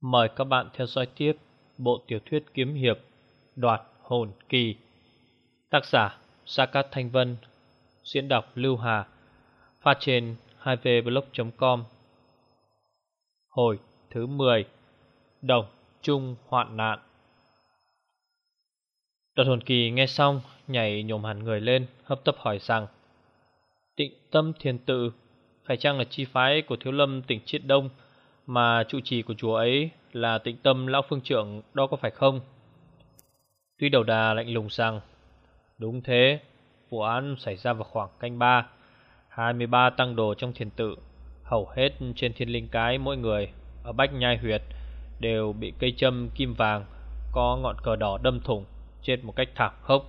Mời các bạn theo dõi tiếp bộ tiểu thuyết kiếm hiệp Đoạt Hồn Kỳ. Tác giả Sa Cát Thanh Vân. Diễn đọc Lưu Hà. Phát trên 2vblog.com. Hồi thứ 10. Đồng chung hoạn nạn. Đoạt Hồn Kỳ nghe xong nhảy nhổm hẳn người lên, hấp tấp hỏi rằng: Tịnh Tâm Thiền Tự phải chăng là chi phái của Thiếu Lâm tỉnh Chiết Đông, mà trụ trì của chùa ấy là Tịnh Tâm lão phương trưởng đó, có phải không? Tuy Đầu Đà lạnh lùng rằng: Đúng thế, vụ án xảy ra vào khoảng canh 3. 23 tăng đồ trong thiền tự, hầu hết trên Thiên Linh Cái mỗi người ở Bách Nhai Huyệt đều bị cây châm kim vàng có ngọn cờ đỏ đâm thủng, chết một cách thảm khốc.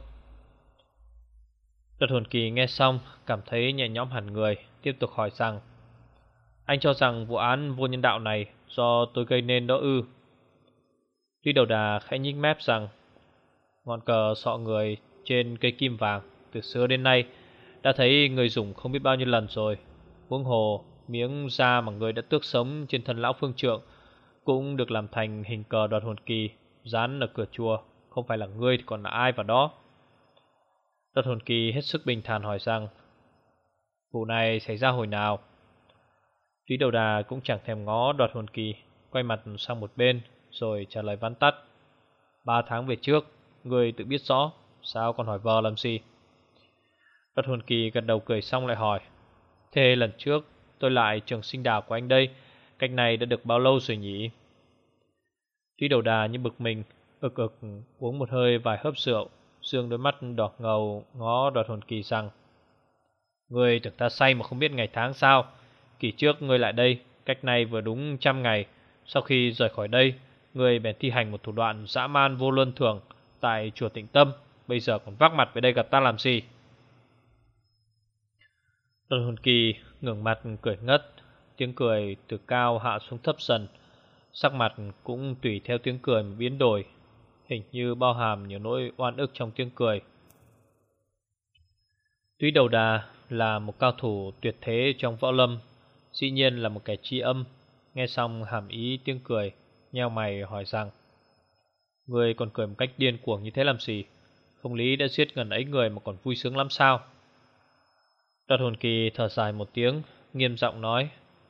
Đoạt Hồn Kỳ nghe xong cảm thấy nhẹ nhõm hẳn người, tiếp tục hỏi rằng: Anh cho rằng vụ án vô nhân đạo này do tôi gây nên đó ư? Tuy Đầu Đà khẽ nhếch mép rằng: Ngọn cờ sọ người trên cây kim vàng từ xưa đến nay đã thấy người dùng không biết bao nhiêu lần rồi. Huống hồ miếng da mà người đã tước sống trên thân lão phương trượng cũng được làm thành hình cờ Đoạt Hồn Kỳ dán ở cửa chùa. Không phải là ngươi thì còn là ai vào đó? Đoạt Hồn Kỳ hết sức bình thản hỏi rằng: Vụ này xảy ra hồi nào? Tuy Đầu Đà cũng chẳng thèm ngó Đoạt Hồn Kỳ, quay mặt sang một bên rồi trả lời vắn tắt: 3 tháng về trước. Ngươi tự biết rõ, sao còn hỏi vờ làm gì? Đoạt Hồn Kỳ gật đầu cười xong lại hỏi: Thế lần trước tôi lại trường sinh đảo của anh đây, cách này đã được bao lâu rồi nhỉ? Tuy Đầu Đà như bực mình, ực uống một hơi vài hớp rượu, dương đôi mắt đỏ ngầu ngó Đoạt Hồn Kỳ rằng: Ngươi tưởng ta say mà không biết ngày tháng sao? Kỳ trước ngươi lại đây, cách này vừa đúng 100 ngày. Sau khi rời khỏi đây, ngươi bèn thi hành một thủ đoạn dã man vô luân thường tại chùa Tịnh Tâm. Bây giờ còn vác mặt về đây gặp ta làm gì? Đoạt Hồn Kỳ ngẩng mặt cười ngất, tiếng cười từ cao hạ xuống thấp dần, sắc mặt cũng tùy theo tiếng cười mà biến đổi, hình như bao hàm nhiều nỗi oan ức trong tiếng cười. Tuy Đầu Đà là một cao thủ tuyệt thế trong võ lâm, dĩ nhiên là một kẻ tri âm. Nghe xong hàm ý tiếng cười, nheo mày hỏi rằng: Ngươi còn cười một cách điên cuồng như thế làm gì? Không lý đã giết gần ấy người mà còn vui sướng lắm sao? Đoạt Hồn Kỳ thở dài một tiếng, nghiêm giọng nói: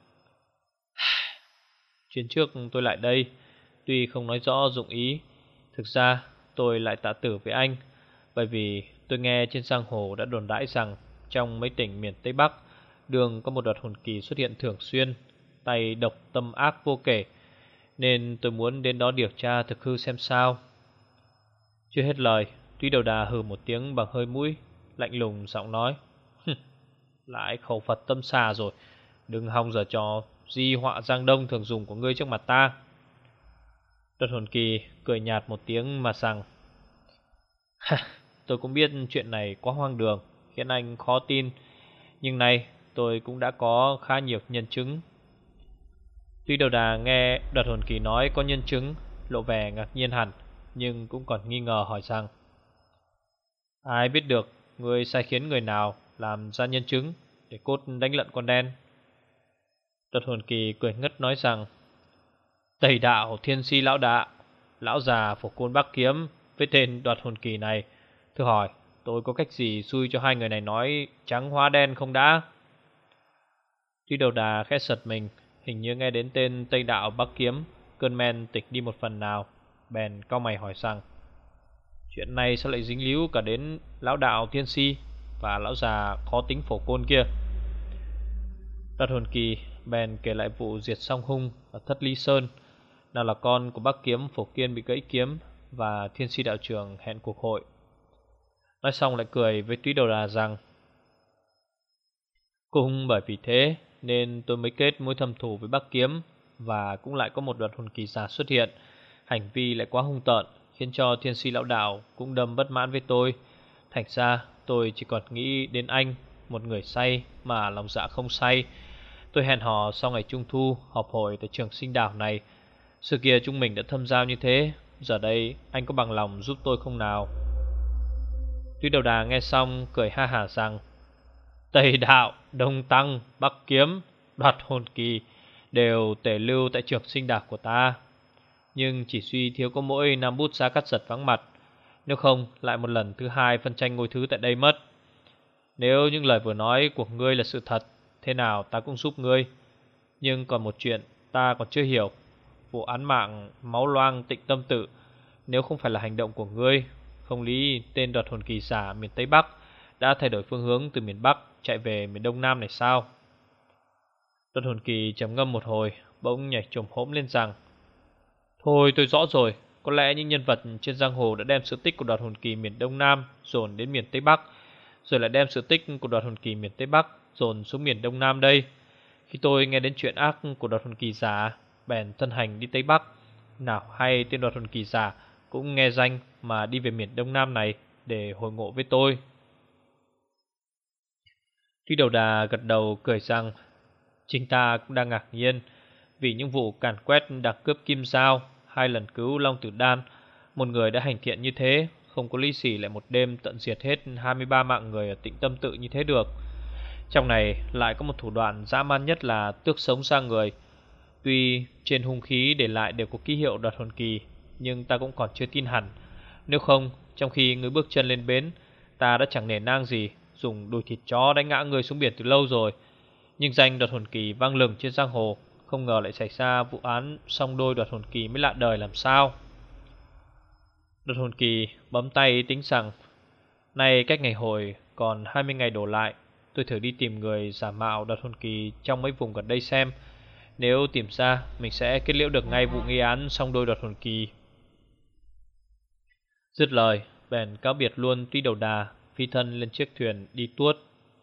Chuyến trước tôi lại đây, tuy không nói rõ dụng ý, thực ra tôi lại tạ tử với anh, bởi vì tôi nghe trên giang hồ đã đồn đãi rằng trong mấy tỉnh miền Tây Bắc đường có một Đoạt Hồn Kỳ xuất hiện thường xuyên, tay độc tâm ác vô kể, nên tôi muốn đến đó điều tra thực hư xem sao. Chưa hết lời, Tuy Đầu Đà hừ một tiếng bằng hơi mũi, lạnh lùng giọng nói: Lại khẩu Phật tâm xà rồi, đừng hòng giở trò di họa Giang Đông thường dùng của ngươi trước mặt ta. Đoạt Hồn Kỳ cười nhạt một tiếng mà rằng: Tôi cũng biết chuyện này quá hoang đường, khiến anh khó tin, nhưng nay tôi cũng đã có khá nhiều nhân chứng. Tuy Đầu Đà nghe Đoạt Hồn Kỳ nói có nhân chứng, lộ vẻ ngạc nhiên hẳn, nhưng cũng còn nghi ngờ hỏi rằng: Ai biết được ngươi sai khiến người nào làm ra nhân chứng để cốt đánh lận con đen? Đoạt Hồn Kỳ cười ngất nói rằng: Tây đạo Thiên Si lão đạ, lão già Phổ Côn Bắc Kiếm với tên Đoạt Hồn Kỳ này, thưa hỏi tôi có cách gì xui cho hai người này nói trắng hóa đen không đã? Tuy Đầu Đà khẽ giật mình, hình như nghe đến tên Tây đạo Bắc Kiếm, cơn men tịch đi một phần nào, bèn cau mày hỏi rằng: Chuyện này sao lại dính líu cả đến lão đạo Thiên Si và lão già khó tính Phổ Côn kia? Đoạt Hồn Kỳ bèn kể lại vụ diệt Song Hung ở Thất Ly Sơn, nào là con của Bắc Kiếm Phổ Kiên bị gãy kiếm và Thiên Si đạo trưởng hẹn cuộc hội. Nói xong lại cười với Túy Đầu Đà rằng: Cũng bởi vì thế nên tôi mới kết mối thâm thù với Bắc Kiếm, và cũng lại có một Đoạt Hồn Kỳ giả xuất hiện, hành vi lại quá hung tợn, khiến cho Thiên Si lão đạo cũng đâm bất mãn với tôi. Thành ra tôi chỉ còn nghĩ đến anh, một người say mà lòng dạ không say. Tôi hẹn hò sau ngày Trung Thu họp hội tại trường sinh đảo này. Xưa kia chúng mình đã thâm giao như thế, giờ đây anh có bằng lòng giúp tôi không nào? Tuy Đầu Đà nghe xong cười ha hả rằng: Tây đạo, Đông tăng, Bắc Kiếm, Đoạt Hồn Kỳ đều tể lưu tại trường sinh đảo của ta. nhưng chỉ suy thiếu có mỗi Nam Bút Giá Cắt Giật vắng mặt. Nếu không lại một lần thứ hai phân tranh ngôi thứ tại đây mất. Nếu những lời vừa nói của ngươi là sự thật, thế nào ta cũng giúp ngươi. Nhưng còn một chuyện ta còn chưa hiểu. Vụ án mạng máu loang Tịnh Tâm Tự, nếu không phải là hành động của ngươi, không lý tên đoạt hồn kỳ giả miền Tây Bắc đã thay đổi phương hướng từ miền Bắc chạy về miền Đông Nam này sao? Đoạt hồn kỳ trầm ngâm một hồi, bỗng nhảy chồm hỗm lên rằng: thôi tôi rõ rồi, có lẽ những nhân vật trên giang hồ đã đem sự tích của đoạt hồn kỳ miền Đông Nam dồn đến miền Tây Bắc, rồi lại đem sự tích của đoạt hồn kỳ miền Tây Bắc dồn xuống miền Đông Nam đây. Khi tôi nghe đến chuyện ác của đoạt hồn kỳ giả, bèn thân hành đi Tây Bắc. Nào hay tên đoạt hồn kỳ giả cũng nghe danh mà đi về miền Đông Nam này để hội ngộ với tôi. Tuy Đầu Đà gật đầu cười rằng chính ta cũng đang ngạc nhiên, vì những vụ càn quét đặc cướp Kim Giao, 2 lần cứu Long Tử Đan, một người đã hành thiện như thế, không có lý gì lại một đêm tận diệt hết 23 mạng người ở Tịnh Tâm Tự như thế được. Trong này lại có một thủ đoạn dã man nhất là tước sống sang người. Tuy trên hung khí để lại đều có ký hiệu đoạt hồn kỳ, nhưng ta cũng còn chưa tin hẳn. Nếu không, trong khi ngươi bước chân lên bến, ta đã chẳng nể nang gì dùng đùi thịt chó đánh ngã ngươi xuống biển từ lâu rồi. Nhưng danh đoạt hồn kỳ vang lừng trên giang hồ, không ngờ lại xảy ra vụ án song đôi đoạt hồn kỳ mới lạ đời làm sao. Đoạt hồn kỳ bấm tay tính rằng: nay cách ngày hồi còn 20 ngày đổ lại, tôi thử đi tìm người giả mạo đoạt hồn kỳ trong mấy vùng gần đây xem. Nếu tìm ra, mình sẽ kết liễu được ngay vụ nghi án song đôi đoạt hồn kỳ. Dứt lời, bèn cáo biệt luôn Tuy Đầu Đà, phi thân lên chiếc thuyền đi tuốt.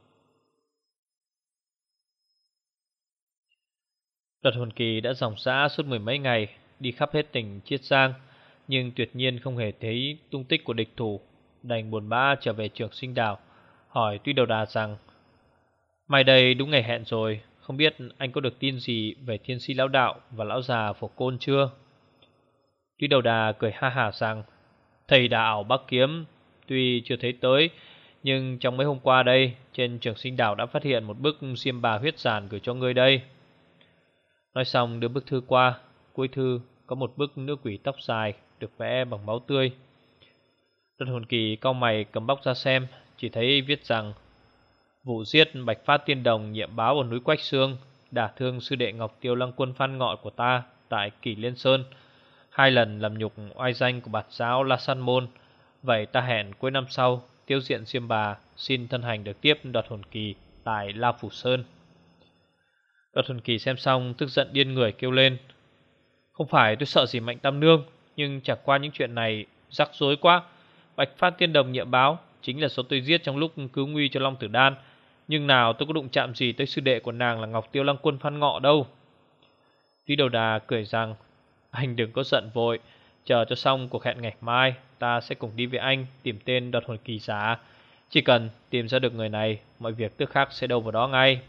Đoạt hồn kỳ đã dòng dã suốt 10 mấy ngày, đi khắp hết tỉnh Chiết Giang, nhưng tuyệt nhiên không hề thấy tung tích của địch thủ. Đành buồn bã trở về Trường Sinh Đảo, hỏi Tuy Đầu Đà rằng: mai đây đúng ngày hẹn rồi, không biết anh có được tin gì về Thiên Si lão đạo và lão già Phổ Côn chưa? Tuy Đầu Đà cười ha hả rằng: thầy đạo Bắc Kiếm tuy chưa thấy tới, nhưng trong mấy hôm qua đây, trên Trường Sinh Đảo đã phát hiện một bức xiêm bà huyết giản gửi cho ngươi đây. Nói xong đưa bức thư qua, cuối thư có một bức nữ quỷ tóc dài được vẽ bằng máu tươi. Đoạt hồn kỳ cau mày cầm bóc ra xem, chỉ thấy viết rằng: vụ giết Bạch Phát Tiên Đồng nhiệm báo ở núi Quách Xương, đả thương sư đệ Ngọc Tiêu Lăng Quân Phan Ngọ của ta tại Kỷ Liên Sơn, 2 lần làm nhục oai danh của bạt giáo La San Môn. Vậy ta hẹn cuối năm sau tiêu diện xiêm bà, xin thân hành được tiếp đoạt hồn kỳ tại La Phủ Sơn. Đoạt hồn kỳ xem xong tức giận điên người kêu lên: không phải tôi sợ gì Mạnh Tam Nương, nhưng chẳng qua những chuyện này rắc rối quá. Bạch Phát Tiên Đồng nhiệm báo chính là số tôi giết trong lúc cứu nguy cho Long Tử Đan, nhưng nào tôi có đụng chạm gì tới sư đệ của nàng là Ngọc Tiêu Lăng Quân Phan Ngọ đâu. Tuy Đầu Đà cười rằng: anh đừng có giận vội, chờ cho xong cuộc hẹn ngày mai, ta sẽ cùng đi với anh tìm tên đoạt hồn kỳ giả. Chỉ cần tìm ra được người này, mọi việc tức khắc sẽ đâu vào đó ngay.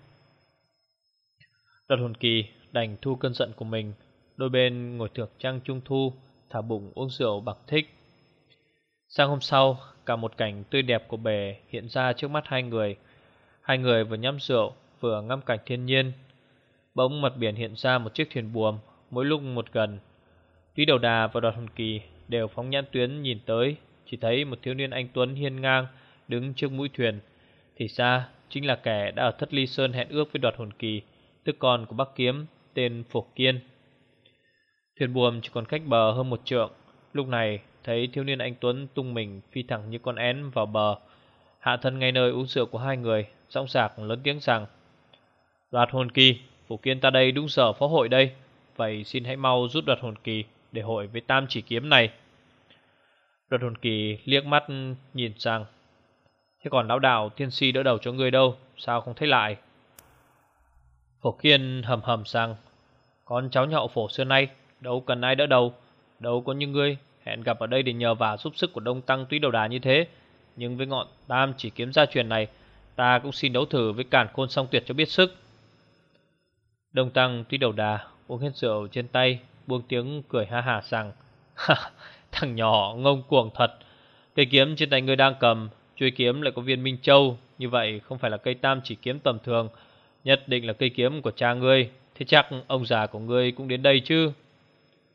Đoạt hồn kỳ đành thu cơn giận của mình, đôi bên ngồi thưởng trăng trung thu, thả bụng uống rượu bằng thích. Sang hôm sau, cả một cảnh tươi đẹp của bể hiện ra trước mắt hai người. Hai người vừa nhắm rượu vừa ngắm cảnh thiên nhiên. Bỗng mặt biển hiện ra một chiếc thuyền buồm, mỗi lúc một gần. Tuy Đầu Đà và Đoạt hồn kỳ đều phóng nhãn tuyến nhìn tới, chỉ thấy một thiếu niên anh tuấn hiên ngang đứng trước mũi thuyền. Thì ra chính là kẻ đã ở Thất Ly Sơn hẹn ước với Đoạt hồn kỳ, tức con của Bắc Kiếm, tên Phổ Kiên. Thuyền buồm chỉ còn cách bờ hơn 1 trượng. Lúc này thấy thiếu niên anh tuấn tung mình phi thẳng như con én vào bờ, hạ thân ngay nơi uống rượu của hai người, dõng dạc lớn tiếng rằng: Đoạt hồn kỳ, Phổ Kiên ta đây đúng giờ phó hội đây, vậy xin hãy mau rút đoạt hồn kỳ để hội với Tam Chỉ Kiếm này. Đoạt hồn kỳ liếc mắt nhìn sang: thế còn lão đạo Thiên Si đỡ đầu cho ngươi đâu, sao không thấy lại? Phổ Kiên hầm hầm rằng: con cháu nhà họ Phổ xưa nay đâu cần ai đỡ đầu, đâu có như ngươi hẹn gặp ở đây để nhờ vả giúp sức của Đông Tăng Túy Đầu Đà như thế. Nhưng với ngọn Tam Chỉ Kiếm gia truyền này, ta cũng xin đấu thử với Càn Khôn Song Tuyệt cho biết sức. Đông Tăng Túy Đầu Đà uống hết rượu trên tay, buông tiếng cười ha hả rằng: thằng nhỏ ngông cuồng thật. Cây kiếm trên tay ngươi đang cầm, chuôi kiếm lại có viên Minh Châu, như vậy không phải là cây Tam Chỉ Kiếm tầm thường, nhất định là cây kiếm của cha ngươi. Thế chắc ông già của ngươi cũng đến đây chứ?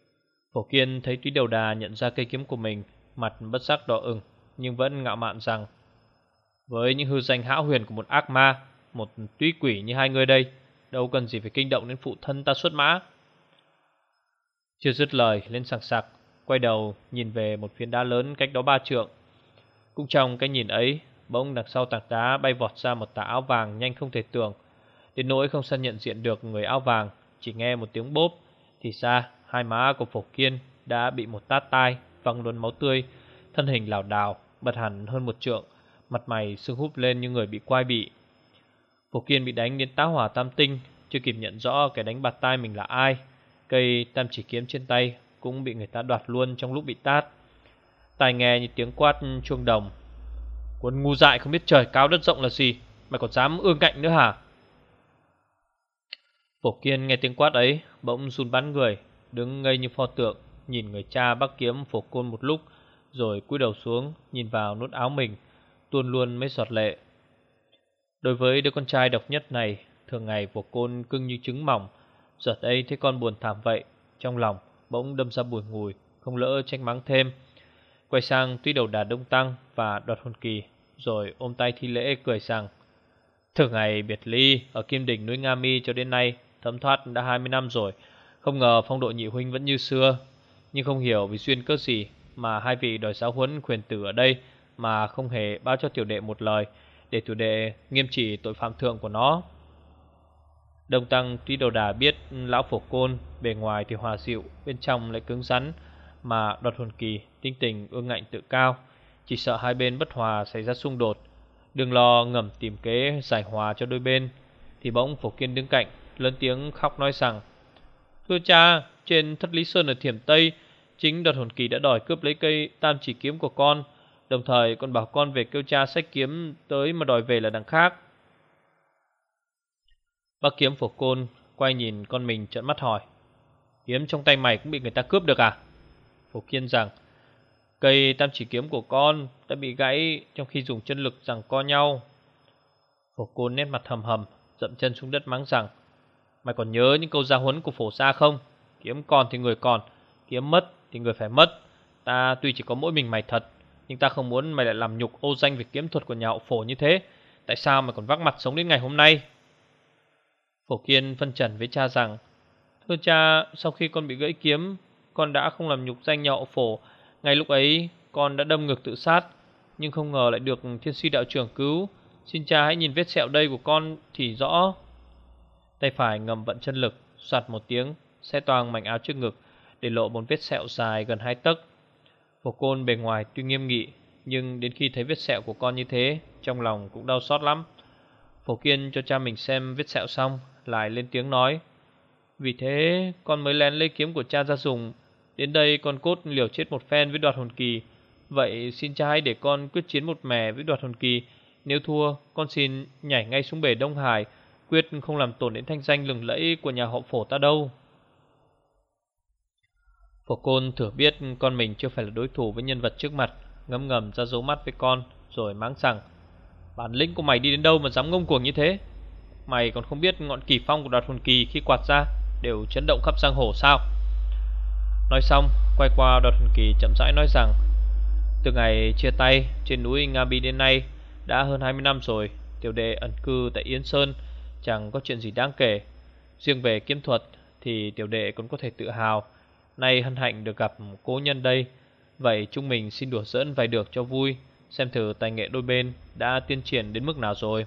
Phổ Kiên thấy Túy Đầu Đà nhận ra cây kiếm của mình, mặt bất giác đỏ ửng, nhưng vẫn ngạo mạn rằng: với những hư danh hão huyền của một ác ma, một túy quỷ như hai người đây, đâu cần gì phải kinh động đến phụ thân ta xuất mã. Chưa dứt lời lên sằng sặc, quay đầu nhìn về một phiến đá lớn cách đó 3 trượng. Cũng trong cái nhìn ấy, bỗng đằng sau tảng đá bay vọt ra một tà áo vàng nhanh không thể tưởng, đến nỗi không sao nhận diện được người áo vàng. Chỉ nghe một tiếng bốp, thì ra hai má của Phổ Kiên đã bị một tát tai văng luôn máu tươi, thân hình lảo đảo bật hẳn hơn 1 trượng, mặt mày sưng húp lên như người bị quai bị. Phổ Kiên bị đánh đến tá hỏa tam tinh, chưa kịp nhận rõ kẻ đánh bạt tai mình là ai, cây tam chỉ kiếm trên tay cũng bị người ta đoạt luôn trong lúc bị tát. Tai nghe như tiếng quát chuông đồng: quân ngu dại không biết trời cao đất rộng là gì, mày còn dám ương ngạnh nữa hả? Phổ Kiên nghe tiếng quát ấy bỗng run bắn người, đứng ngây như pho tượng, nhìn người cha bắc kiếm Phổ Côn một lúc, rồi cúi đầu xuống nhìn vào nút áo mình, tuôn luôn mấy giọt lệ. Đối với đứa con trai độc nhất này, thường ngày Phổ Côn cưng như trứng mỏng, giờ đây thấy con buồn thảm vậy, trong lòng bỗng đâm ra bùi ngùi, không lỡ trách mắng thêm. Quay sang Túy Đầu Đà Đông Tăng và Đoạt Hồn Kỳ, rồi ôm tay thi lễ cười rằng: từ ngày biệt ly ở Kim Đỉnh núi Nga Mi cho đến nay, thấm thoát đã 20 năm rồi, không ngờ phong độ nhị huynh vẫn như xưa. Nhưng không hiểu vì duyên cớ gì mà hai vị đòi giáo huấn khuyển tử ở đây mà không hề báo cho tiểu đệ một lời, để tiểu đệ nghiêm trị tội phạm thượng của nó. Đông Tăng Túy Đầu Đà biết lão Phổ Côn bề ngoài thì hòa dịu, bên trong lại cứng rắn, mà Đoạt Hồn Kỳ tính tình ương ngạnh tự cao, chỉ sợ hai bên bất hòa xảy ra xung đột, đừng lo ngầm tìm kế giải hòa cho đôi bên. Thì bỗng Phổ Kiên đứng cạnh lớn tiếng khóc nói rằng: thưa cha, trên Thất Lý Sơn ở Thiểm Tây, chính Đoạt Hồn Kỳ đã đòi cướp lấy cây tam chỉ kiếm của con, đồng thời còn bảo con về kêu cha xách kiếm tới mà đòi về là đằng khác. Bác kiếm Phổ Côn quay nhìn con mình trợn mắt hỏi: kiếm trong tay mày cũng bị người ta cướp được à? Phổ Kiên rằng: cây tam chỉ kiếm của con đã bị gãy trong khi dùng chân lực giằng co nhau. Phổ Côn nét mặt hầm hầm, dậm chân xuống đất mắng rằng: mày còn nhớ những câu gia huấn của Phổ gia không? Kiếm còn thì người còn, kiếm mất thì người phải mất. Ta tuy chỉ có mỗi mình mày thật, nhưng ta không muốn mày lại làm nhục ô danh về kiếm thuật của nhà họ Phổ như thế. Tại sao mày còn vác mặt sống đến ngày hôm nay? Phổ Kiên phân trần với cha rằng: thưa cha, sau khi con bị gãy kiếm, con đã không làm nhục danh nhà họ Phổ. Ngay lúc ấy con đã đâm ngực tự sát, nhưng không ngờ lại được Thiên Suy đạo trưởng cứu. Xin cha hãy nhìn vết sẹo đây của con thì rõ. Tay phải ngầm vận chân lực, soạt một tiếng xé toang mảnh áo trước ngực, để lộ một vết sẹo dài gần 2 tấc. Phổ Côn bề ngoài tuy nghiêm nghị, nhưng đến khi thấy vết sẹo của con như thế, trong lòng cũng đau xót lắm. Phổ Kiên cho cha mình xem vết sẹo xong, lại lên tiếng nói: vì thế con mới lén lấy kiếm của cha ra dùng. Đến đây con cốt liều chết một phen với Đoạt Hồn Kỳ. Vậy xin cha hãy để con quyết chiến một mẻ với Đoạt Hồn Kỳ. Nếu thua, con xin nhảy ngay xuống bể Đông Hải, quyết không làm tổn đến thanh danh lừng lẫy của nhà họ Phổ ta đâu. Phổ Côn thừa biết con mình chưa phải là đối thủ với nhân vật trước mặt, ngấm ngầm ra dấu mắt với con, rồi mắng rằng: bản lĩnh của mày đi đến đâu mà dám ngông cuồng như thế? Mày còn không biết ngọn kỳ phong của Đoạt Hồn Kỳ khi quạt ra đều chấn động khắp giang hồ sao? Nói xong, quay qua Đoạt Hồn Kỳ chậm rãi nói rằng: từ ngày chia tay trên núi Nga Bi đến nay đã hơn 20 năm rồi. Tiểu đệ ẩn cư tại Yến Sơn, chẳng có chuyện gì đáng kể. Riêng về kiếm thuật thì tiểu đệ cũng có thể tự hào. Nay hân hạnh được gặp cố nhân đây, vậy chúng mình xin đùa giỡn vài được cho vui, xem thử tài nghệ đôi bên đã tiến triển đến mức nào rồi.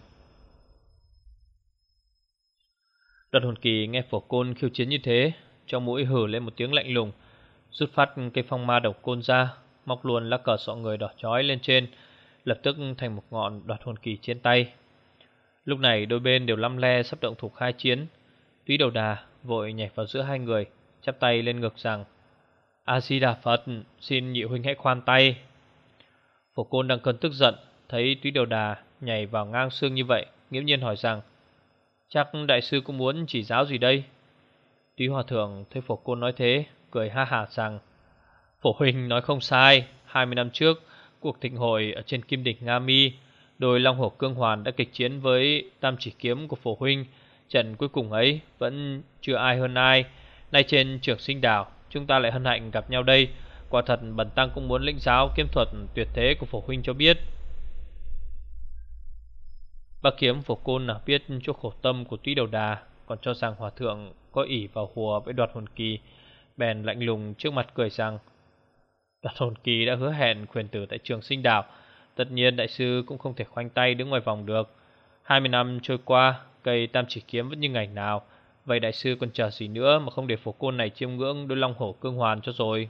Đoạt Hồn Kỳ nghe Phổ Côn khiêu chiến như thế, trong mũi hử lên một tiếng lạnh lùng, rút phát cây phong ma độc côn ra, móc luôn lá cờ sọ người đỏ chói lên trên, lập tức thành một ngọn Đoạt Hồn Kỳ trên tay. Lúc này đôi bên đều lăm le sắp động thủ khai chiến. Túy Đầu Đà vội nhảy vào giữa hai người, chắp tay lên ngực rằng: A Di Đà Phật, xin nhị huynh hãy khoan tay. Phổ Côn đang cơn tức giận, thấy Túy Đầu Đà nhảy vào ngang xương như vậy, nghiễm nhiên hỏi rằng: chắc đại sư cũng muốn chỉ giáo gì đây? Túy Hòa Thượng thấy Phổ Côn nói thế, cười ha hả rằng: Phổ huynh nói không sai. 20 năm trước, cuộc thịnh hội ở trên Kim Đỉnh Nga Mi, đôi Long Hổ Cương Hoàn đã kịch chiến với tam chỉ kiếm của Phổ huynh. Trận cuối cùng ấy vẫn chưa ai hơn ai. Nay trên Trường Sinh Đảo, chúng ta lại hân hạnh gặp nhau đây. Quả thật bần tăng cũng muốn lĩnh giáo kiếm thuật tuyệt thế của Phổ huynh cho biết. Bác kiếm Phổ Côn nào biết chỗ khổ tâm của Túy Đầu Đà, còn cho rằng hòa thượng có ỷ vào hùa với Đoạt Hồn Kỳ, bèn lạnh lùng trước mặt cười rằng: Đoạt Hồn Kỳ đã hứa hẹn khuyển tử tại Trường Sinh Đảo, tất nhiên đại sư cũng không thể khoanh tay đứng ngoài vòng được. 20 năm trôi qua, cây Tam Chỉ Kiếm vẫn như ngày nào, vậy đại sư còn chờ gì nữa mà không để Phổ Côn này chiêm ngưỡng đôi long hổ cương hoàn cho rồi.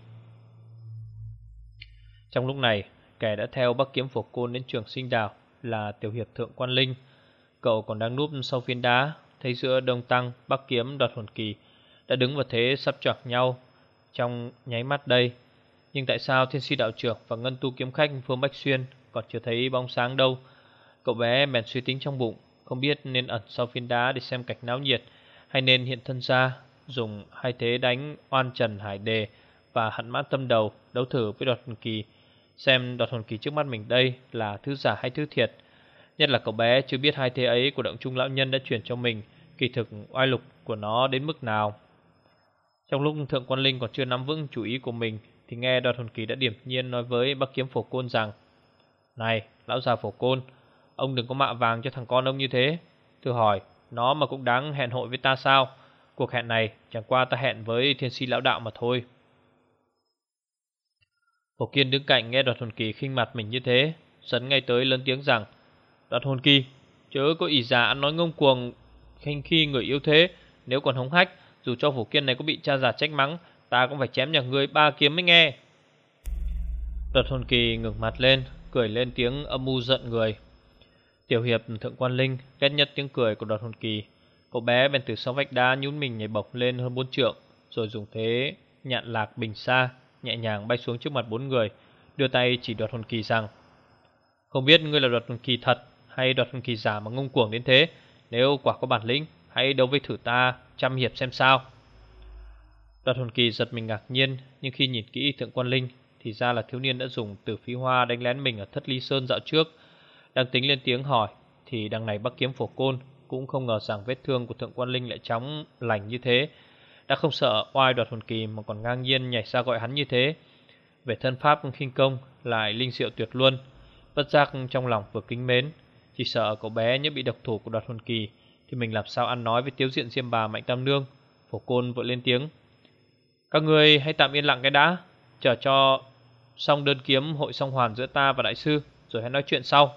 Trong lúc này, kẻ đã theo Bắc kiếm Phổ Côn đến Trường Sinh Đảo là tiểu hiệp Thượng Quan Linh. Cậu còn đang núp sau phiến đá, thấy giữa Đông Tăng, Bắc kiếm, Đoạt Hồn Kỳ đã đứng vào thế sắp chọc nhau trong nháy mắt đây. Nhưng tại sao Thiên Si đạo trưởng và Ngân Tu kiếm khách Phương Bách Xuyên còn chưa thấy bóng sáng đâu? Cậu bé bèn suy tính trong bụng, không biết nên ẩn sau phiến đá để xem cảnh náo nhiệt, hay nên hiện thân ra, dùng hai thế đánh Oan Trần Hải Đề và Hận Mãn Tâm Đầu đấu thử với Đoạt Hồn Kỳ, xem Đoạt Hồn Kỳ trước mắt mình đây là thứ giả hay thứ thiệt. Nhất là cậu bé chưa biết hai thế ấy của Động Trung lão nhân đã truyền cho mình kỳ thực oai lục của nó đến mức nào. Trong lúc Thượng Quan Linh còn chưa nắm vững chủ ý của mình, thì nghe Đoạt Hồn Kỳ đã điềm nhiên nói với Bắc kiếm Phổ Côn rằng: Này lão già Phổ Côn, ông đừng có mạ vàng cho thằng con ông như thế. Thử hỏi, nó mà cũng đáng hẹn hội với ta sao? Cuộc hẹn này chẳng qua ta hẹn với Thiên Si lão đạo mà thôi. Phổ Kiên đứng cạnh nghe Đoạt Hồn Kỳ khinh mặt mình như thế, sấn ngay tới lớn tiếng rằng: Đoạt Hồn Kỳ, chớ có ỷ già ăn nói ngông cuồng khinh khi người yếu thế. Nếu còn hống hách, dù cho Phổ Kiên này có bị cha già trách mắng, ta cũng phải chém nhà ngươi 3 kiếm mới nghe. Đoạt Hồn Kỳ ngẩng mặt lên, cười lên tiếng âm u giận người. Tiểu hiệp Thượng Quan Linh ghét nhất tiếng cười của Đoạt Hồn Kỳ. Cậu bé bèn từ sau vách đá nhún mình nhảy bổng lên hơn 4 trượng, rồi dùng thế nhạn lạc bình xa nhẹ nhàng bay xuống trước mặt 4 người, đưa tay chỉ Đoạt Hồn Kỳ rằng: Không biết ngươi là Đoạt Hồn Kỳ thật hay Đoạt Hồn Kỳ giả mà ngông cuồng đến thế. Nếu quả có bản lĩnh, hãy đấu với thử ta 100 hiệp xem sao. Đoạt Hồn Kỳ giật mình ngạc nhiên, nhưng khi nhìn kỹ Thượng Quan Linh thì ra là thiếu niên đã dùng Tử Phi Hoa đánh lén mình ở Thất Ly Sơn dạo trước. Đang tính lên tiếng hỏi thì đằng này Bắc kiếm Phổ Côn cũng không ngờ rằng vết thương của Thượng Quan Linh lại chóng lành như thế. Đã không sợ oai Đoạt Hồn Kỳ mà còn ngang nhiên nhảy ra gọi hắn như thế. Về thân pháp khinh công lại linh diệu tuyệt luân. Bất giác trong lòng vừa kính mến, chỉ sợ cậu bé nhớ bị độc thủ của Đoạt Hồn Kỳ thì mình làm sao ăn nói với Tiếu Diện Diêm Bà Mạnh Tam Nương. Phổ Côn vội lên tiếng: Các ngươi hãy tạm yên lặng cái đã, chờ cho xong đơn kiếm hội song hoàn giữa ta và đại sư rồi hãy nói chuyện sau.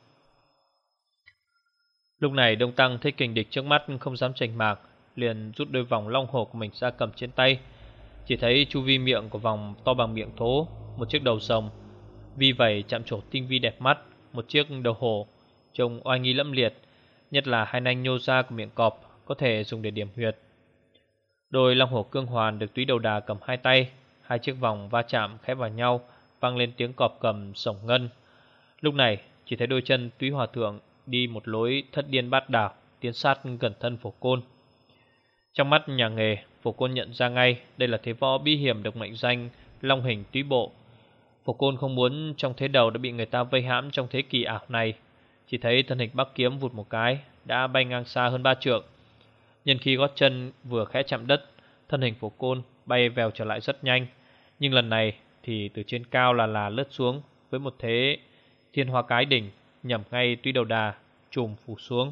Lúc này Đông Tăng thấy kình địch trước mắt không dám chảnh mạc, liền rút đôi vòng long hổ của mình ra cầm trên tay. Chỉ thấy chu vi miệng của vòng to bằng miệng thố, một chiếc đầu rồng, vi vảy chạm trổ tinh vi đẹp mắt, một chiếc đầu hổ trông oai nghi lẫm liệt, nhất là hai nanh nhô ra của miệng cọp có thể dùng để điểm huyệt. Đôi long hổ cương hoàn được Túy Đầu Đà cầm hai tay, hai chiếc vòng va chạm khẽ vào nhau, vang lên tiếng cọp cầm sổng ngân. Lúc này chỉ thấy đôi chân Túy Hòa Thượng đi một lối thất điên bát đảo, tiến sát gần thân Phổ Côn. Trong mắt nhà nghề, Phổ Côn nhận ra ngay đây là thế võ bí hiểm được mệnh danh Long Hình Túy Bộ. Phổ Côn không muốn trong thế đầu đã bị người ta vây hãm trong thế kỳ ảo này. Chỉ thấy thân hình Bắc kiếm vụt một cái đã bay ngang xa hơn 3 trượng. Nhân khi gót chân vừa khẽ chạm đất, thân hình Phổ Côn bay vèo trở lại rất nhanh. Nhưng lần này thì từ trên cao là lướt xuống với một thế Thiên Hoa Cái Đỉnh, nhằm ngay Túy Đầu Đà trùm phủ xuống.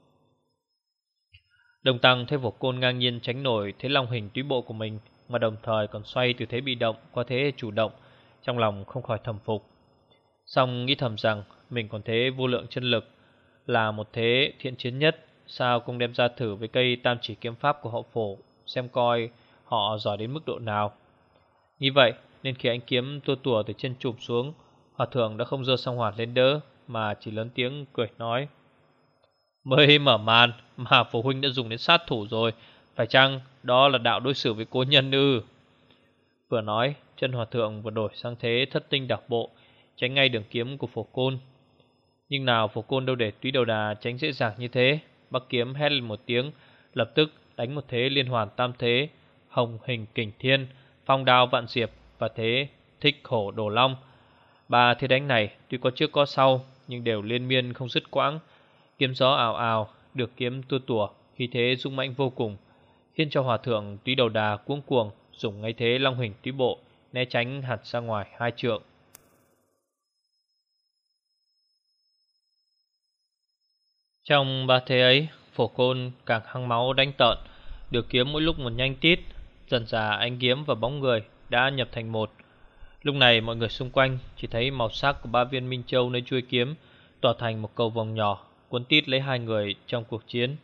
Đồng Tăng thấy Phổ Côn ngang nhiên tránh nổi thế Long Hình Túy Bộ của mình, mà đồng thời còn xoay từ thế bị động qua thế chủ động, trong lòng không khỏi thầm phục. Song nghĩ thầm rằng mình còn thế vô lượng chân lực, là một thế thiện chiến nhất, sao không đem ra thử với cây Tam Chỉ kiếm pháp của hậu Phổ, xem coi họ giỏi đến mức độ nào. Như vậy nên khi ánh kiếm tua tủa từ trên chụp xuống, Hòa Thượng đã không giơ song hoàn lên đỡ, mà chỉ lớn tiếng cười nói: Mới mở màn mà Phổ huynh đã dùng đến sát thủ rồi, phải chăng đó là đạo đối xử với cố nhân ư? Vừa nói, chân Hòa Thượng vừa đổi sang thế thất tinh đảo bộ, tránh ngay đường kiếm của Phổ Côn. Nhưng nào Phổ Côn đâu để Túy Đầu Đà tránh dễ dàng như thế. Bắc kiếm hét lên một tiếng, lập tức đánh một thế liên hoàn tam thế Hồng Hình Kình Thiên, Phong Đao Vạn Diệp và thế Thích Hổ Đồ Long. Ba thế đánh này tuy có trước có sau, nhưng đều liên miên không dứt quãng. Kiếm gió ào ào, được kiếm tua tủa, khí thế dũng mãnh vô cùng, khiến cho Hòa Thượng Túy Đầu Đà cuống cuồng dùng ngay thế long hình túy bộ né tránh hẳn ra ngoài 2 trượng. Trong ba thế ấy, Phổ Côn càng hăng máu đánh tợn, điều kiếm mỗi lúc một nhanh tít. Dần dà ánh kiếm và bóng người đã nhập thành một. Lúc này mọi người xung quanh chỉ thấy màu sắc của 3 viên minh châu nơi chuôi kiếm tỏa thành một cầu vòng nhỏ, cuốn tít lấy 2 người trong cuộc chiến.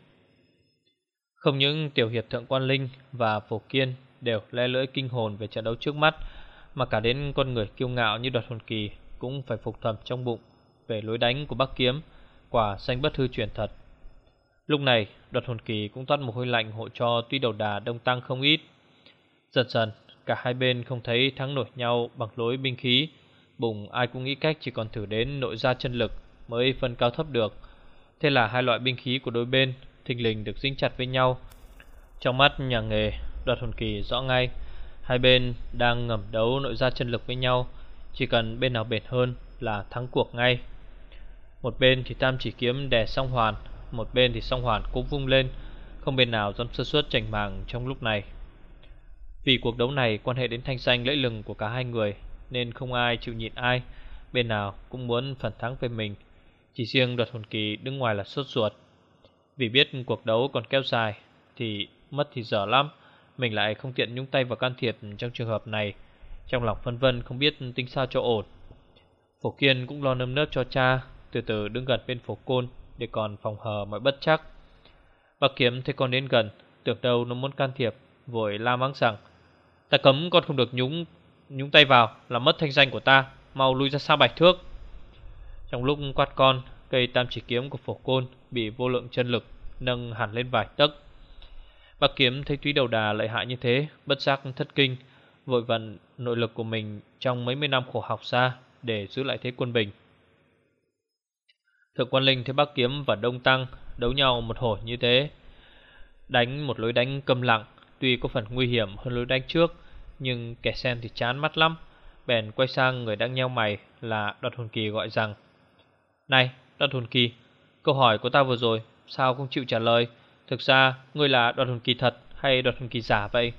Không những tiểu hiệp Thượng Quan Linh và Phổ Kiên đều le lưỡi kinh hồn về trận đấu trước mắt, mà cả đến con người kiêu ngạo như Đoạt Hồn Kỳ cũng phải phục thầm trong bụng về lối đánh của Bắc Kiếm, quả danh bất hư truyền thật. Lúc này Đoạt Hồn Kỳ cũng toát mồ hôi lạnh hộ cho Túy Đầu Đà đông tăng không ít. Dần dần cả hai bên không thấy thắng nổi nhau bằng lối binh khí, bụng ai cũng nghĩ cách chỉ còn thử đến nội gia chân lực mới phân cao thấp được. Thế là hai loại binh khí của đôi bên thình lình được dính chặt với nhau. Trong mắt nhà nghề, Đoạt Hồn Kỳ rõ ngay hai bên đang ngầm đấu nội gia chân lực với nhau, chỉ cần bên nào bền hơn là thắng cuộc ngay. Một bên thì Tam Chỉ Kiếm đè Song Hoàn, một bên thì Song Hoàn cũng vung lên, không bên nào dám sơ suất chảnh màng trong lúc này. Vì cuộc đấu này quan hệ đến thanh danh lẫy lừng của cả hai người, nên không ai chịu nhịn ai, bên nào cũng muốn phần thắng về mình. Chỉ riêng Đoạt Hồn Kỳ đứng ngoài là sốt ruột, vì biết cuộc đấu còn kéo dài thì mất thì dở lắm, mình lại không tiện nhúng tay vào can thiệp trong trường hợp này. Trong lòng phân vân không biết tính sao cho ổn. Phổ Kiên cũng lo nơm nớp cho cha, từ từ đứng gần bên Phổ Côn để còn phòng hờ mọi bất chắc. Bắc Kiếm thấy con đến gần, tưởng đâu nó muốn can thiệp, vội la mắng rằng: "Ta cấm con không được nhúng tay vào, làm mất thanh danh của ta, mau lui ra xa 7 thước." Trong lúc quát con, cây Tam Chỉ Kiếm của Phổ Côn bị vô lượng chân lực nâng hẳn lên vài tấc. Bắc Kiếm thấy Túy Đầu Đà lợi hại như thế, bất giác thất kinh, vội vận nội lực của mình trong mấy mươi năm khổ học ra để giữ lại thế quân bình. Thượng Quan Linh thấy Bắc Kiếm và Đông Tăng đấu nhau một hồi như thế, đánh một lối đánh câm lặng, tuy có phần nguy hiểm hơn lối đánh trước, nhưng kẻ xem thì chán mắt lắm. Bèn quay sang người đang nheo mày là Đoạt Hồn Kỳ gọi rằng: "Này Đoạt Hồn Kỳ, câu hỏi của ta vừa rồi sao không chịu trả lời? Thực ra ngươi là Đoạt Hồn Kỳ thật hay Đoạt Hồn Kỳ giả vậy?"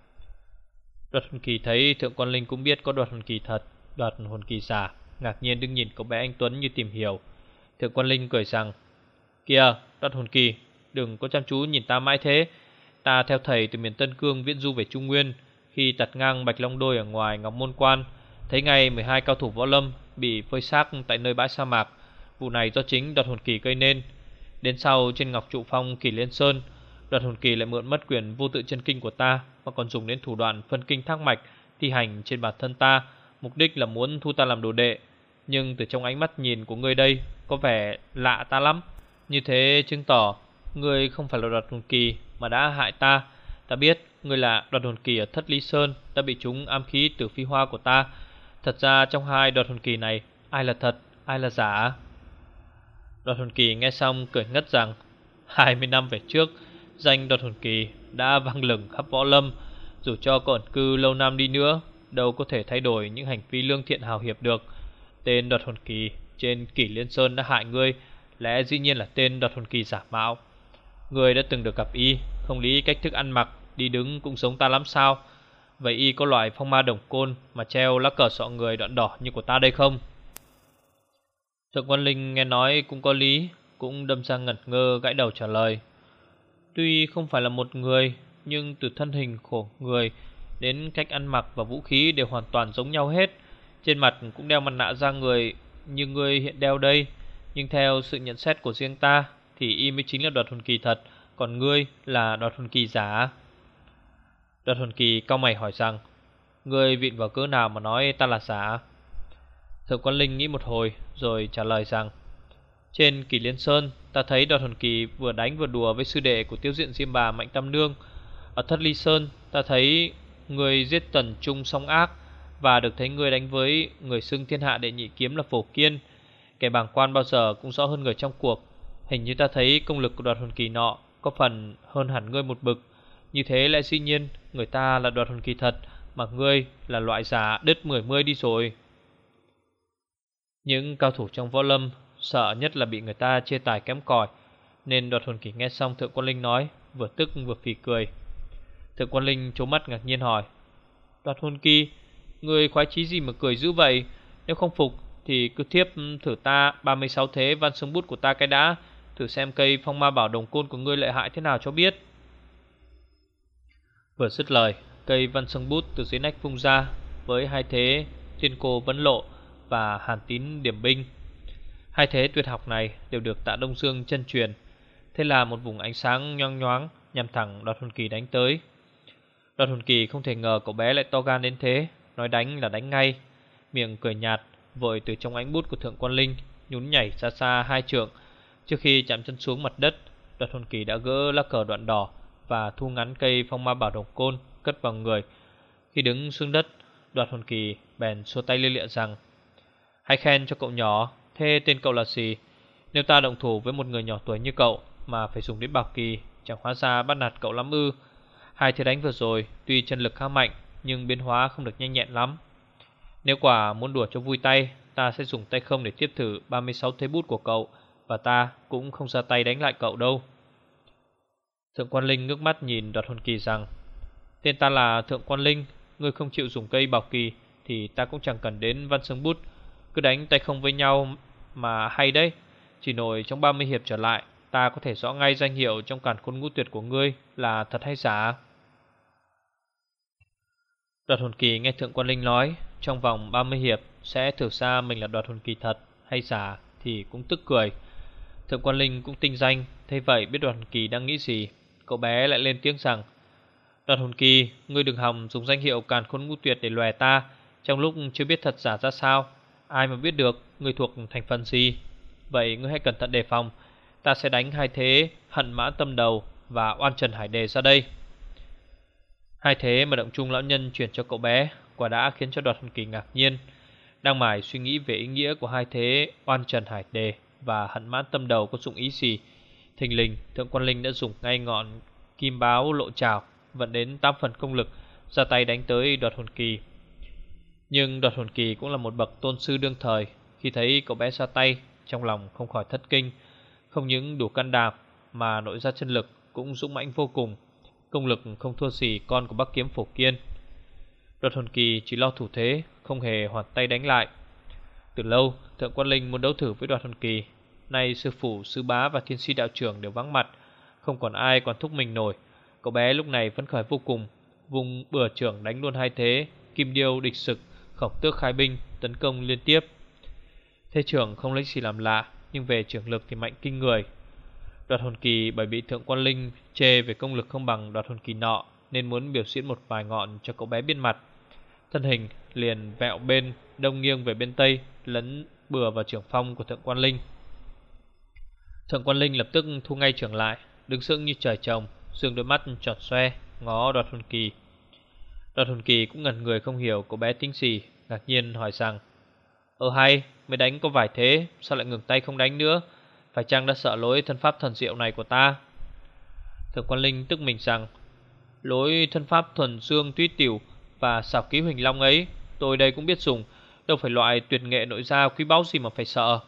Đoạt Hồn Kỳ thấy Thượng Quan Linh cũng biết có Đoạt Hồn Kỳ thật, Đoạt Hồn Kỳ giả, ngạc nhiên đứng nhìn cậu bé anh tuấn như tìm hiểu. Thượng Quan Linh cười rằng: "Kìa Đoạt Hồn Kỳ, đừng có chăm chú nhìn ta mãi thế. Ta theo thầy từ miền Tân Cương viễn du về Trung Nguyên, khi tạt ngang Bạch Long Đôi ở ngoài Ngọc Môn Quan, thấy ngay 12 cao thủ võ lâm bị phơi xác tại nơi bãi sa mạc. Vụ này do chính Đoạt Hồn Kỳ gây nên. Đến sau trên Ngọc Trụ Phong Kỷ Liên Sơn, Đoạt Hồn Kỳ lại mượn mất quyền vô tự chân kinh của ta, mà còn dùng đến thủ đoạn phân kinh thác mạch thi hành trên bản thân ta, mục đích là muốn thu ta làm đồ đệ. Nhưng từ trong ánh mắt nhìn của ngươi đây có vẻ lạ ta lắm. Như thế chứng tỏ ngươi không phải là Đoạt Hồn Kỳ mà đã hại ta. Ta biết ngươi là Đoạt Hồn Kỳ ở Thất Lý Sơn, đã bị trúng ám khí từ phi hoa của ta. Thật ra trong hai Đoạt Hồn Kỳ này, ai là thật, ai là giả?" Đoạt Hồn Kỳ nghe xong cười ngất rằng 20 năm về trước, danh Đoạt Hồn Kỳ đã vang lừng khắp võ lâm. Dù cho có ẩn cư lâu năm đi nữa, đâu có thể thay đổi những hành vi lương thiện hào hiệp được. Tên Đoạt Hồn Kỳ trên Kỷ Liên Sơn đã hại ngươi, lẽ dĩ nhiên là tên Đoạt Hồn Kỳ giả mạo. Ngươi đã từng được gặp y, không lý cách thức ăn mặc, đi đứng cũng giống ta lắm sao? Vậy y có loại phong ma đồng côn mà treo lá cờ sọ người đoạn đỏ như của ta đây không? Thượng Quan Linh nghe nói cũng có lý, cũng đâm ra ngẩn ngơ gãi đầu trả lời: "Tuy không phải là một người, nhưng từ thân hình của người đến cách ăn mặc và vũ khí đều hoàn toàn giống nhau hết. Trên mặt cũng đeo mặt nạ da người như người hiện đeo đây. Nhưng theo sự nhận xét của riêng ta thì y mới chính là Đoạt Hồn Kỳ thật, còn ngươi là Đoạt Hồn Kỳ giả." Đoạt Hồn Kỳ cau mày hỏi rằng: "Ngươi vịn vào cớ nào mà nói ta là giả?" Thượng Quan Linh nghĩ một hồi rồi trả lời rằng: "Trên Kỷ Liên Sơn, ta thấy Đoạt Hồn Kỳ vừa đánh vừa đùa với sư đệ của Tiêu Diện Diêm Bà Mạnh Tam Nương. Ở Thất Ly Sơn, ta thấy người giết Tần Trung song ác, và được thấy người đánh với người xưng thiên hạ đệ nhị kiếm là Phổ Kiên. Kẻ bàng quan bao giờ cũng rõ hơn người trong cuộc. Hình như ta thấy công lực của Đoạt Hồn Kỳ nọ có phần hơn hẳn ngươi một bực. Như thế lẽ dĩ nhiên người ta là Đoạt Hồn Kỳ thật, mà ngươi là loại giả đứt 10 mươi đi rồi." Những cao thủ trong võ lâm sợ nhất là bị người ta chê tài kém cỏi, nên Đoạt Hồn Kỳ nghe xong Thượng Quan Linh nói, vừa tức vừa phì cười. Thượng Quan Linh trố mắt ngạc nhiên hỏi: Đoạt hồn kỳ, người khoái chí gì mà cười dữ vậy? Nếu không phục thì cứ thiếp thử ta 36 thế văn xương bút của ta cái đã, thử xem cây phong ma bảo đồng côn của ngươi lợi hại thế nào cho biết. Vừa dứt lời, cây văn xương bút từ dưới nách vung ra với hai thế thiên cô vấn lộ và hàn tín điểm binh. Hai thế tuyệt học này đều được Tạ Đông Dương chân truyền. Thế là một vùng ánh sáng nhoáng nhoáng nhằm thẳng Đoạt hồn kỳ đánh tới. Đoạt hồn kỳ không thể ngờ cậu bé lại to gan đến thế, nói đánh là đánh ngay. Miệng cười nhạt, vội từ trong ánh bút của Thượng Quan Linh nhún nhảy xa xa 2 trượng. Trước khi chạm chân xuống mặt đất, Đoạt hồn kỳ đã gỡ lá cờ đoạn đỏ và thu ngắn cây phong ma bảo đồng côn cất vào người. Khi đứng xuống đất, Đoạt hồn kỳ bèn xua tay lia lịa rằng: hãy khen cho cậu nhỏ. Thế tên cậu là gì? Nếu ta động thủ với một người nhỏ tuổi như cậu mà phải dùng đến bảo kỳ, chẳng hóa ra bắt nạt cậu lắm ư? Hai thế đánh vừa rồi tuy chân lực khá mạnh, nhưng biến hóa không được nhanh nhẹn lắm. Nếu quả muốn đùa cho vui tay, ta sẽ dùng tay không để tiếp thử 36 thế bút của cậu, và ta cũng không ra tay đánh lại cậu đâu. Thượng Quan Linh ngước mắt nhìn Đoạt hồn kỳ rằng: tên ta là Thượng Quan Linh, ngươi không chịu dùng cây bảo kỳ thì ta cũng chẳng cần đến văn xương bút. Cứ đánh tay không với nhau mà hay đấy. Chỉ nổi trong 30 hiệp trở lại, ta có thể rõ ngay danh hiệu trong càn khôn ngũ tuyệt của ngươi là thật hay giả. Đoạt hồn kỳ nghe Thượng Quan Linh nói trong vòng 30 hiệp sẽ thử ra mình là đoạt hồn kỳ thật hay giả thì cũng tức cười. Thượng Quan Linh cũng tinh danh, thế vậy biết Đoạt hồn kỳ đang nghĩ gì, cậu bé lại lên tiếng rằng: Đoạt hồn kỳ, ngươi đừng hòng dùng danh hiệu càn khôn ngũ tuyệt để lòe ta trong lúc chưa biết thật giả ra sao. Ai mà biết được ngươi thuộc thành phần gì. Vậy ngươi hãy cẩn thận đề phòng. Ta sẽ đánh hai thế hận mã tâm đầu và oan trần hải đề ra đây. Hai thế mà động trung lão nhân chuyển cho cậu bé quả đã khiến cho Đoạt hồn kỳ ngạc nhiên. Đang mải suy nghĩ về ý nghĩa của hai thế oan trần hải đề và hận mã tâm đầu có dụng ý gì, thình lình Thượng Quan Linh đã dùng ngay ngọn kim báo lộ trảo vận đến 8 phần công lực ra tay đánh tới Đoạt hồn kỳ. Nhưng Đoạt hồn kỳ cũng là một bậc tôn sư đương thời, khi thấy cậu bé ra tay, trong lòng không khỏi thất kinh. Không những đủ can đảm mà nội ra chân lực cũng dũng mãnh vô cùng, công lực không thua gì con của Bắc Kiếm Phổ Kiên. Đoạt hồn kỳ chỉ lo thủ thế, không hề hoạt tay đánh lại. Từ lâu Thượng Quan Linh muốn đấu thử với Đoạt hồn kỳ. Nay sư phụ, sư bá và thiên sĩ đạo trưởng đều vắng mặt, không còn ai còn thúc mình nổi. Cậu bé lúc này phấn khởi vô cùng, vùng bừa trưởng đánh luôn hai thế kim điêu địch sực, khổng tước khai binh tấn công liên tiếp. Thế trưởng không lấy gì làm lạ, nhưng về trưởng lực thì mạnh kinh người. Đoạt hồn kỳ bởi bị Thượng Quan Linh chê về công lực không bằng Đoạt hồn kỳ nọ, nên muốn biểu diễn một vài ngọn cho cậu bé biết mặt. Thân hình liền vẹo bên đông nghiêng về bên tây, lấn bừa vào trưởng phong của Thượng Quan Linh. Thượng Quan Linh lập tức thu ngay trưởng lại, đứng sững như trời trồng, dương đôi mắt tròn xoe ngó Đoạt hồn kỳ. Đoạt hồn kỳ cũng ngẩn người không hiểu cậu bé tính gì, ngạc nhiên hỏi rằng: hay, mới đánh có vài thế, sao lại ngừng tay không đánh nữa? Phải chăng đã sợ lối thân pháp thần diệu này của ta? Thượng Quan Linh tức mình rằng: lối thân pháp thuần dương túy tiểu và xảo ký huỳnh long ấy tôi đây cũng biết dùng, đâu phải loại tuyệt nghệ nội gia quý báu gì mà phải sợ.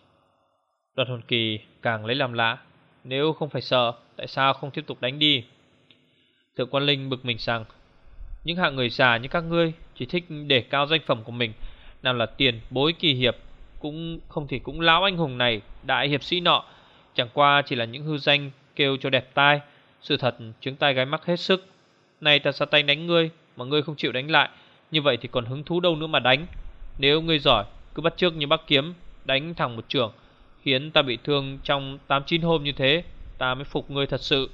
Đoạt hồn kỳ càng lấy làm lạ, nếu không phải sợ, tại sao không tiếp tục đánh đi? Thượng Quan Linh bực mình rằng: những hạng người già như các ngươi chỉ thích để cao danh phẩm của mình, nào là tiền bối kỳ hiệp, cũng không thì cũng lão anh hùng này, đại hiệp sĩ nọ, chẳng qua chỉ là những hư danh kêu cho đẹp tai. Sự thật chứng tai gái mắc hết sức. Này ta ra tay đánh ngươi mà ngươi không chịu đánh lại, như vậy thì còn hứng thú đâu nữa mà đánh. Nếu ngươi giỏi, cứ bắt chước như Bắc Kiếm, đánh thẳng một chưởng, khiến ta bị thương trong 8-9 hôm như thế, ta mới phục ngươi thật sự.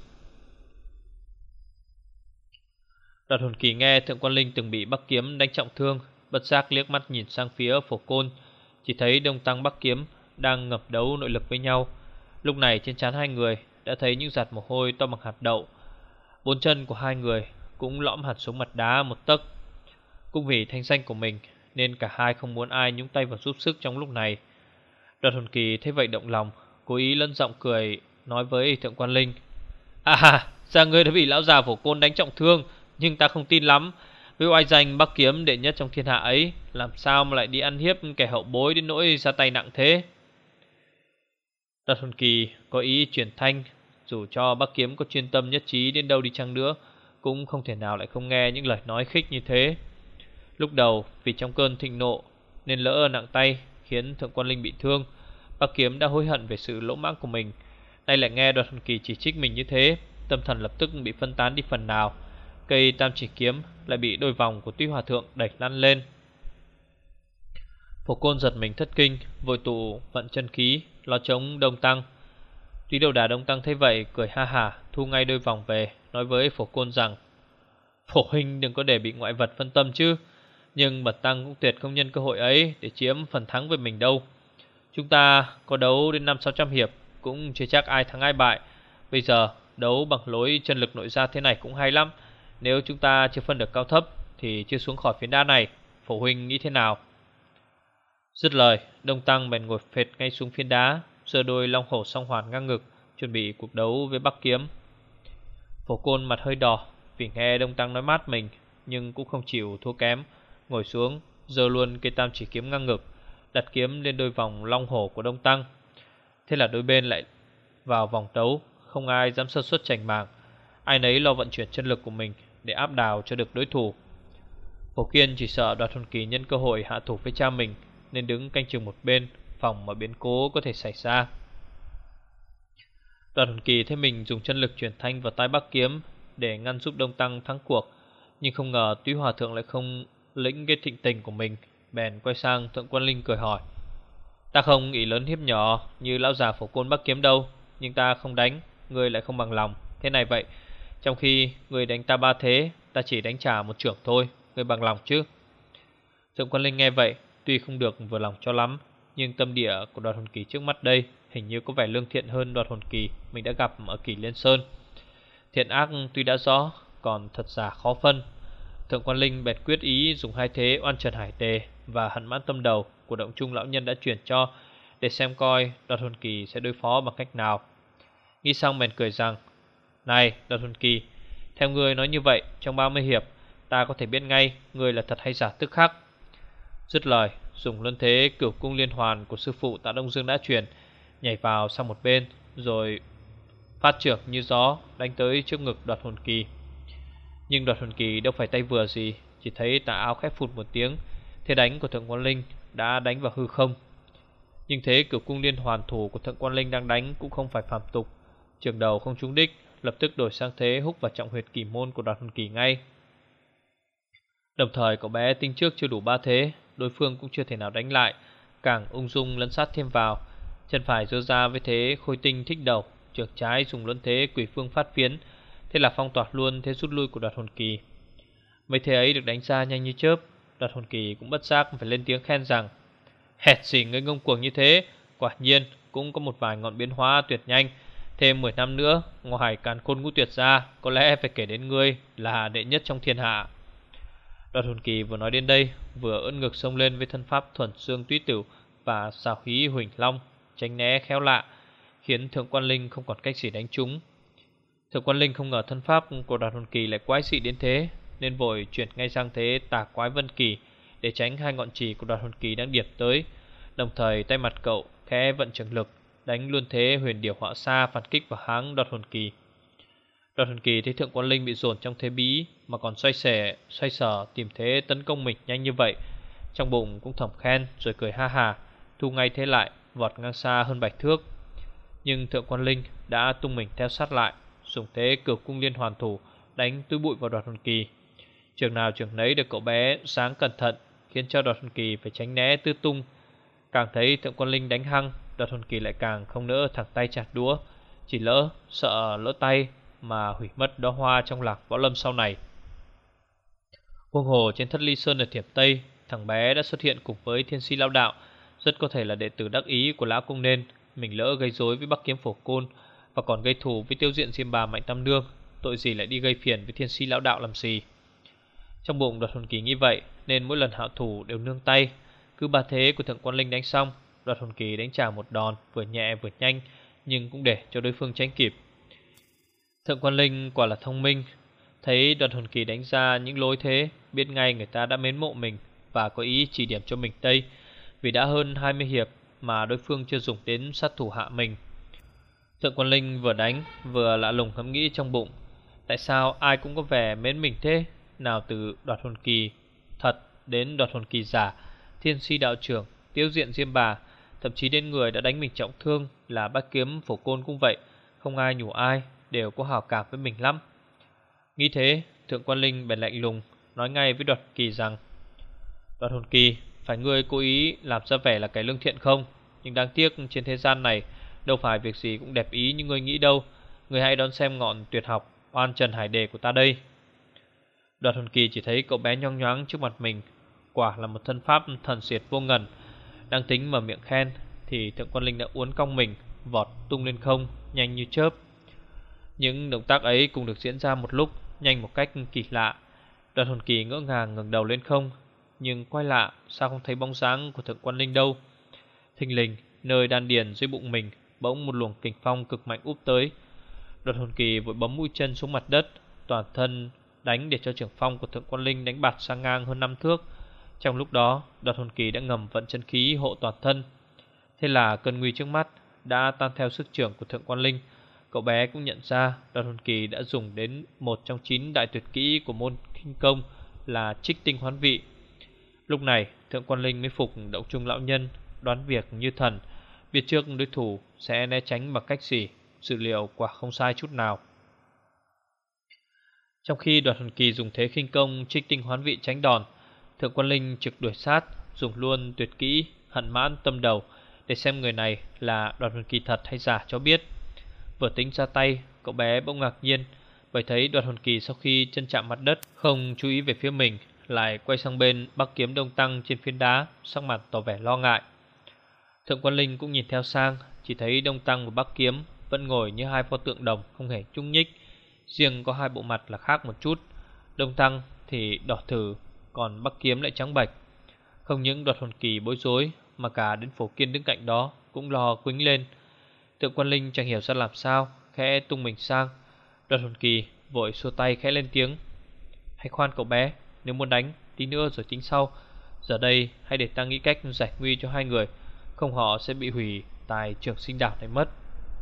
Đoạt hồn kỳ nghe Thượng Quan Linh từng bị Bắc Kiếm đánh trọng thương, bất giác liếc mắt nhìn sang phía Phổ Côn, chỉ thấy Đông Tăng Bắc Kiếm đang ngập đấu nội lực với nhau. Lúc này trên trán hai người đã thấy những giọt mồ hôi to bằng hạt đậu. Bốn chân của hai người cũng lõm hẳn xuống mặt đá một tấc. Cũng vì thanh danh của mình nên cả hai không muốn ai nhúng tay vào giúp sức trong lúc này. Đoạt hồn kỳ thấy vậy động lòng, cố ý lẫn giọng cười nói với Thượng Quan Linh: ra ngươi đã bị lão già Phổ Côn đánh trọng thương, nhưng ta không tin lắm. Với oai danh Bắc Kiếm đệ nhất trong thiên hạ ấy, làm sao mà lại đi ăn hiếp kẻ hậu bối đến nỗi ra tay nặng thế? Đoạt hồn kỳ có ý truyền thanh, dù cho Bắc Kiếm có chuyên tâm nhất trí đến đâu đi chăng nữa, cũng không thể nào lại không nghe những lời nói khích như thế. Lúc đầu vì trong cơn thịnh nộ nên lỡ nặng tay khiến Thượng Quan Linh bị thương, Bắc Kiếm đã hối hận về sự lỗ mãng của mình. Nay lại nghe Đoạt Hồn Kỳ chỉ trích mình như thế, tâm thần lập tức bị phân tán đi phần nào. Cây tam chỉ kiếm lại bị đôi vòng của Tuy Hòa Thượng đẩy lăn lên. Phổ Côn giật mình thất kinh, vội tụ vận chân khí lo chống Đông Tăng. Tuy Đầu Đà Đông Tăng thấy vậy cười ha hả, thu ngay đôi vòng về, nói với Phổ Côn rằng: Phổ huynh đừng có để bị ngoại vật phân tâm chứ. Nhưng Bần Tăng cũng tuyệt không nhân cơ hội ấy để chiếm phần thắng về mình đâu. Chúng ta có đấu đến 500-600 hiệp cũng chưa chắc ai thắng ai bại. Bây giờ đấu bằng lối chân lực nội gia thế này cũng hay lắm. Nếu chúng ta chưa phân được cao thấp thì chưa xuống khỏi phiến đá này. Phổ huynh nghĩ thế nào? Dứt lời, Đông Tăng bèn ngồi phệt ngay xuống phiến đá, giơ đôi long hổ song hoàn ngang ngực, chuẩn bị cuộc đấu với Bắc Kiếm. Phổ Côn mặt hơi đỏ vì nghe Đông Tăng nói mát mình, nhưng cũng không chịu thua kém, ngồi xuống giơ luôn cây tam chỉ kiếm ngang ngực, đặt kiếm lên đôi vòng long hổ của Đông Tăng. Thế là đôi bên lại vào vòng đấu, không ai dám sơ suất chảnh mảng, ai nấy lo vận chuyển chân lực của mình để áp đảo cho được đối thủ. Phổ Kiên chỉ sợ Đoạt Hồn Kỳ nhân cơ hội hạ thủ với cha mình, nên đứng canh chừng một bên, phòng mà biến cố có thể xảy ra. Đoạt Hồn Kỳ thấy mình dùng chân lực truyền thanh vào tai Bắc Kiếm để ngăn giúp Đông Tăng thắng cuộc, nhưng không ngờ Túy Hòa Thượng lại không lĩnh cái thịnh tình của mình, bèn quay sang Thượng Quan Linh cười hỏi: Ta không ý lớn hiếp nhỏ như lão già Phổ Côn Bắc Kiếm đâu, nhưng ta không đánh, ngươi lại không bằng lòng. Thế này vậy, trong khi ngươi đánh ta 3 thế, ta chỉ đánh trả 1 chưởng thôi, ngươi bằng lòng chứ? Thượng Quan Linh nghe vậy, tuy không được vừa lòng cho lắm, nhưng tâm địa của Đoạt Hồn Kỳ trước mắt đây hình như có vẻ lương thiện hơn Đoạt Hồn Kỳ mình đã gặp ở Kỳ Liên Sơn. Thiện ác tuy đã rõ, còn thật giả khó phân. Thượng Quan Linh bèn quyết ý dùng 2 thế Oan Trần Hải Tề và Hận Mãn Tâm Đầu của Động Trung lão nhân đã chuyển cho, để xem coi Đoạt Hồn Kỳ sẽ đối phó bằng cách nào. Nghĩ xong bèn cười rằng: Này Đoạt Hồn Kỳ, theo ngươi nói như vậy, trong 30 hiệp ta có thể biết ngay ngươi là thật hay giả tức khắc. Dứt lời, dùng luân thế Cửu Cung Liên Hoàn của sư phụ Tạ Đông Dương đã truyền, nhảy vào sang một bên, rồi phát chưởng như gió đánh tới trước ngực Đoạt Hồn Kỳ. Nhưng Đoạt Hồn Kỳ đâu phải tay vừa gì, chỉ thấy tà áo khép phụt một tiếng, thế đánh của Thượng Quan Linh đã đánh vào hư không. Nhưng thế Cửu Cung Liên Hoàn thủ của Thượng Quan Linh đang đánh cũng không phải phàm tục, chưởng đầu không trúng đích, lập tức đổi sang thế húc vào trọng huyệt kỳ môn của Đoạt Hồn Kỳ ngay. Đồng thời cậu bé tinh trước chưa đủ 3 thế, đối phương cũng chưa thể nào đánh lại, càng ung dung lấn sát thêm vào. Chân phải giơ ra với thế khôi tinh thích đầu, chưởng trái dùng luân thế Quỷ Phương Phát Phiến, thế là phong toạt luôn thế rút lui của Đoạt Hồn Kỳ. Mấy thế ấy được đánh ra nhanh như chớp, Đoạt Hồn Kỳ cũng bất giác phải lên tiếng khen rằng: Hẹt gì ngươi ngông cuồng như thế, quả nhiên cũng có một vài ngọn biến hóa tuyệt nhanh. Thêm 10 năm nữa, ngoài Càn Khôn Ngũ Tuyệt ra, có lẽ phải kể đến ngươi là đệ nhất trong thiên hạ. Đoạt Hồn Kỳ vừa nói đến đây, vừa ưỡn ngực xông lên với thân pháp Thuần Xương Túy Tửu và xào khí Huỳnh Long, tránh né khéo lạ, khiến Thượng Quan Linh không còn cách gì đánh trúng. Thượng Quan Linh không ngờ thân pháp của Đoạt Hồn Kỳ lại quái dị đến thế, nên vội chuyển ngay sang thế Tà Quái Vân Kỳ để tránh 2 ngọn chì của Đoạt Hồn Kỳ đang điểm tới. Đồng thời tay mặt cậu khẽ vận trường lực, đánh luôn thế Huyền Điểu Họa Sa phản kích vào háng Đoạt Hồn Kỳ. Đoạt Hồn Kỳ thấy Thượng Quan Linh bị dồn trong thế bí mà còn xoay sở tìm thế tấn công mình nhanh như vậy, trong bụng cũng thầm khen rồi cười ha hà, thu ngay thế lại, vọt ngang xa hơn 7 thước. Nhưng Thượng Quan Linh đã tung mình theo sát lại, dùng thế Cửu Cung Liên Hoàn thủ đánh túi bụi vào Đoạt Hồn Kỳ. Trường nào trường nấy được cậu bé sáng cẩn thận, khiến cho Đoạt Hồn Kỳ phải tránh né tứ tung. Càng thấy Thượng Quan Linh đánh hăng, Đoạt Hồn Kỳ lại càng không nỡ thẳng tay chặt đũa, chỉ sợ lỡ tay mà hủy mất đóa hoa trong Lạc Võ Lâm sau này. Huống hồ trên Thất Ly Sơn ở Thiểm Tây, thằng bé đã xuất hiện cùng với Thiên Si Lão Đạo, rất có thể là đệ tử đắc ý của Lão Cung Nên. Mình lỡ gây rối với Bắc Kiếm Phổ Côn và còn gây thù với Tiêu Diện Diêm Bà Mạnh Tam Nương, tội gì lại đi gây phiền với Thiên Si Lão Đạo làm gì. Trong bụng Đoạt Hồn Kỳ nghĩ vậy, nên mỗi lần hạ thủ đều nương tay. Cứ 3 thế của Thượng Quan Linh đánh xong, Đoạt Hồn Kỳ đánh trả một đòn vừa nhẹ vừa nhanh, nhưng cũng để cho đối phương tránh kịp. Thượng Quan Linh quả là thông minh, thấy Đoạt Hồn Kỳ đánh ra những lối thế, biết ngay người ta đã mến mộ mình và có ý chỉ điểm cho mình Tây, vì đã hơn 20 hiệp mà đối phương chưa dùng đến sát thủ hạ mình. Thượng Quan Linh vừa đánh vừa lạ lùng ngẫm nghĩ trong bụng, tại sao ai cũng có vẻ mến mình thế, nào từ Đoạt Hồn Kỳ thật đến đoạt hồn kỳ giả, thiên si đạo trưởng, tiêu diện Diêm Bà, thậm chí đến người đã đánh mình trọng thương là Bác Kiếm Phổ Côn cũng vậy, không ai nhủ ai, đều có hảo cảm với mình lắm. Nghĩ thế, Thượng Quan Linh bèn lạnh lùng nói ngay với Đoạt Kỳ rằng: Đoạt hồn kỳ, phải ngươi cố ý làm ra vẻ là kẻ lương thiện không? Nhưng đáng tiếc trên thế gian này đâu phải việc gì cũng đẹp ý như ngươi nghĩ đâu. Ngươi hãy đón xem ngọn tuyệt học Oan Trần Hải Đề của ta đây. Đoạt hồn kỳ chỉ thấy cậu bé nhoáng nhoáng trước mặt mình, quả là một thân pháp thần diệt vô ngần. Đang tính mở miệng khen thì Thượng Quan Linh đã uốn cong mình, vọt tung lên không, nhanh như chớp. Những động tác ấy cùng được diễn ra một lúc, nhanh một cách kỳ lạ. Đoạt hồn kỳ ngỡ ngàng ngẩng đầu lên không, nhưng quay lạ, sao không thấy bóng dáng của Thượng Quan Linh đâu. Thình lình, nơi đan điền dưới bụng mình bỗng một luồng kình phong cực mạnh úp tới. Đoạt hồn kỳ vội bấm mũi chân xuống mặt đất, toàn thân đánh để cho trưởng phong của Thượng Quan Linh đánh bạt sang ngang hơn 5 thước. Trong lúc đó, Đoạt hồn kỳ đã ngầm vận chân khí hộ toàn thân. Thế là cơn nguy trước mắt đã tan theo sức trưởng của Thượng Quan Linh. Cậu bé cũng nhận ra Đoạt hồn kỳ đã dùng đến một trong 9 đại tuyệt kỹ của môn khinh công là Trích Tinh Hoán Vị. Lúc này Thượng Quan Linh mới phục Động Trung lão nhân, đoán việc như thần, biết trước đối thủ sẽ né tránh bằng cách gì, dự liệu quả không sai chút nào. Trong khi Đoạt hồn kỳ dùng thế khinh công Trích Tinh Hoán Vị tránh đòn, Thượng Quan Linh trực đuổi sát, dùng luôn tuyệt kỹ Hận Mãn Tâm Đầu để xem người này là Đoạt hồn kỳ thật hay giả cho biết. Vừa tính ra tay, cậu bé bỗng ngạc nhiên bởi thấy Đoạt hồn kỳ sau khi chân chạm mặt đất không chú ý về phía mình, lại quay sang bên Bắc Kiếm Đông Tăng trên phiến đá, sắc mặt tỏ vẻ lo ngại. Thượng Quan Linh cũng nhìn theo sang, chỉ thấy Đông Tăng và Bắc Kiếm vẫn ngồi như hai pho tượng đồng không hề nhúc nhích, riêng có hai bộ mặt là khác một chút. Đông Tăng thì đỏ thử, còn Bắc Kiếm lại trắng bệch. Không những Đoạt hồn kỳ bối rối, mà cả đến Phổ Kiên đứng cạnh đó cũng lo quĩnh lên. Thượng Quan Linh chẳng hiểu ra làm sao, khẽ tung mình sang. Đoạt hồn kỳ vội xua tay khẽ lên tiếng: Hãy khoan cậu bé, nếu muốn đánh tí nữa rồi tính sau. Giờ đây hãy để ta nghĩ cách giải nguy cho hai người, không họ sẽ bị hủy tài Trường Sinh Đảo này mất.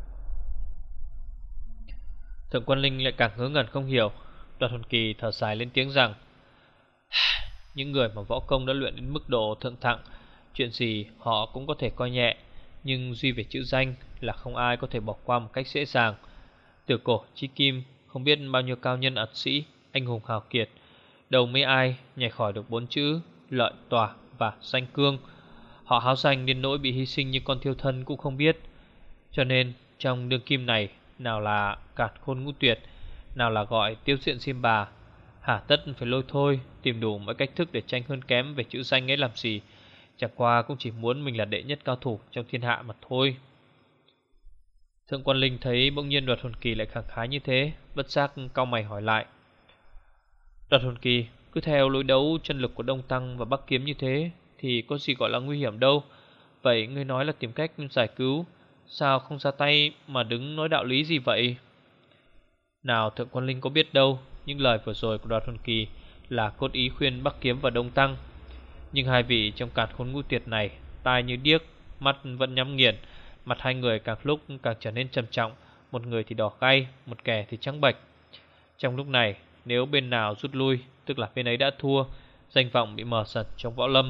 Thượng Quan Linh lại càng ngớ ngẩn không hiểu. Đoạt hồn kỳ thở dài lên tiếng rằng: Những người mà võ công đã luyện đến mức độ thượng thặng, chuyện gì họ cũng có thể coi nhẹ, nhưng duy về chữ danh là không ai có thể bỏ qua một cách dễ dàng. Từ cổ chí kim, không biết bao nhiêu cao nhân ẩn sĩ, anh hùng hào kiệt, đâu mấy ai nhảy khỏi được 4 chữ lợi tỏa và danh cương. Họ háo danh đến nỗi bị hy sinh như con thiêu thân cũng không biết. Cho nên trong đương kim này, nào là Càn Khôn Ngũ Tuyệt, nào là gọi tiêu diện Diêm Bà, hà tất phải lôi thôi tìm đủ mọi cách thức để tranh hơn kém về chữ danh ấy làm gì. Chẳng qua cũng chỉ muốn mình là đệ nhất cao thủ trong thiên hạ mà thôi. Thượng Quan Linh thấy bỗng nhiên Đoạt hồn kỳ lại khẳng khái như thế, bất giác cau mày hỏi lại: Đoạt hồn kỳ, cứ theo lối đấu chân lực của Đông Tăng và Bắc Kiếm như thế thì có gì gọi là nguy hiểm đâu. Vậy ngươi nói là tìm cách giải cứu, sao không ra tay mà đứng nói đạo lý gì vậy? Nào Thượng Quan Linh có biết đâu, những lời vừa rồi của Đoạt hồn kỳ là cốt ý khuyên Bắc Kiếm và Đông Tăng. Nhưng hai vị trong Càn Khôn Ngũ Tuyệt này, tai như điếc, mắt vẫn nhắm nghiền. Mặt hai người càng lúc càng trở nên trầm trọng, một người thì đỏ gay, một kẻ thì trắng bệch. Trong lúc này, nếu bên nào rút lui, tức là bên ấy đã thua, danh vọng bị mờ sật trong võ lâm.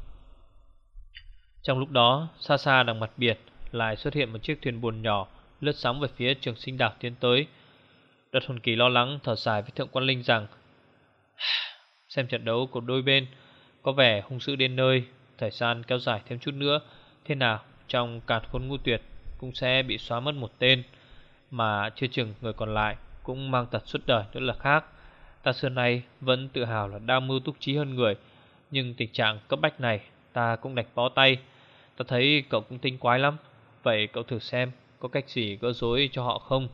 Trong lúc đó, xa xa đằng mặt biển lại xuất hiện một chiếc thuyền buồm nhỏ lướt sóng về phía Trường Sinh Đảo tiến tới. Đoạt hồn kỳ lo lắng thở dài với Thượng Quan Linh rằng: Xem trận đấu của đôi bên có vẻ hung dữ đến nơi, thời gian kéo dài thêm chút nữa, thế nào trong Càn Khôn Ngũ Tuyệt cũng sẽ bị xóa mất một tên, mà chưa chừng người còn lại cũng mang tật suốt đời nữa là khác. Ta xưa nay vẫn tự hào là đa mưu túc trí hơn người, nhưng tình trạng cấp bách này ta cũng đành bó tay. Ta thấy cậu cũng tinh quái lắm, vậy cậu thử xem có cách gì gỡ rối cho họ không.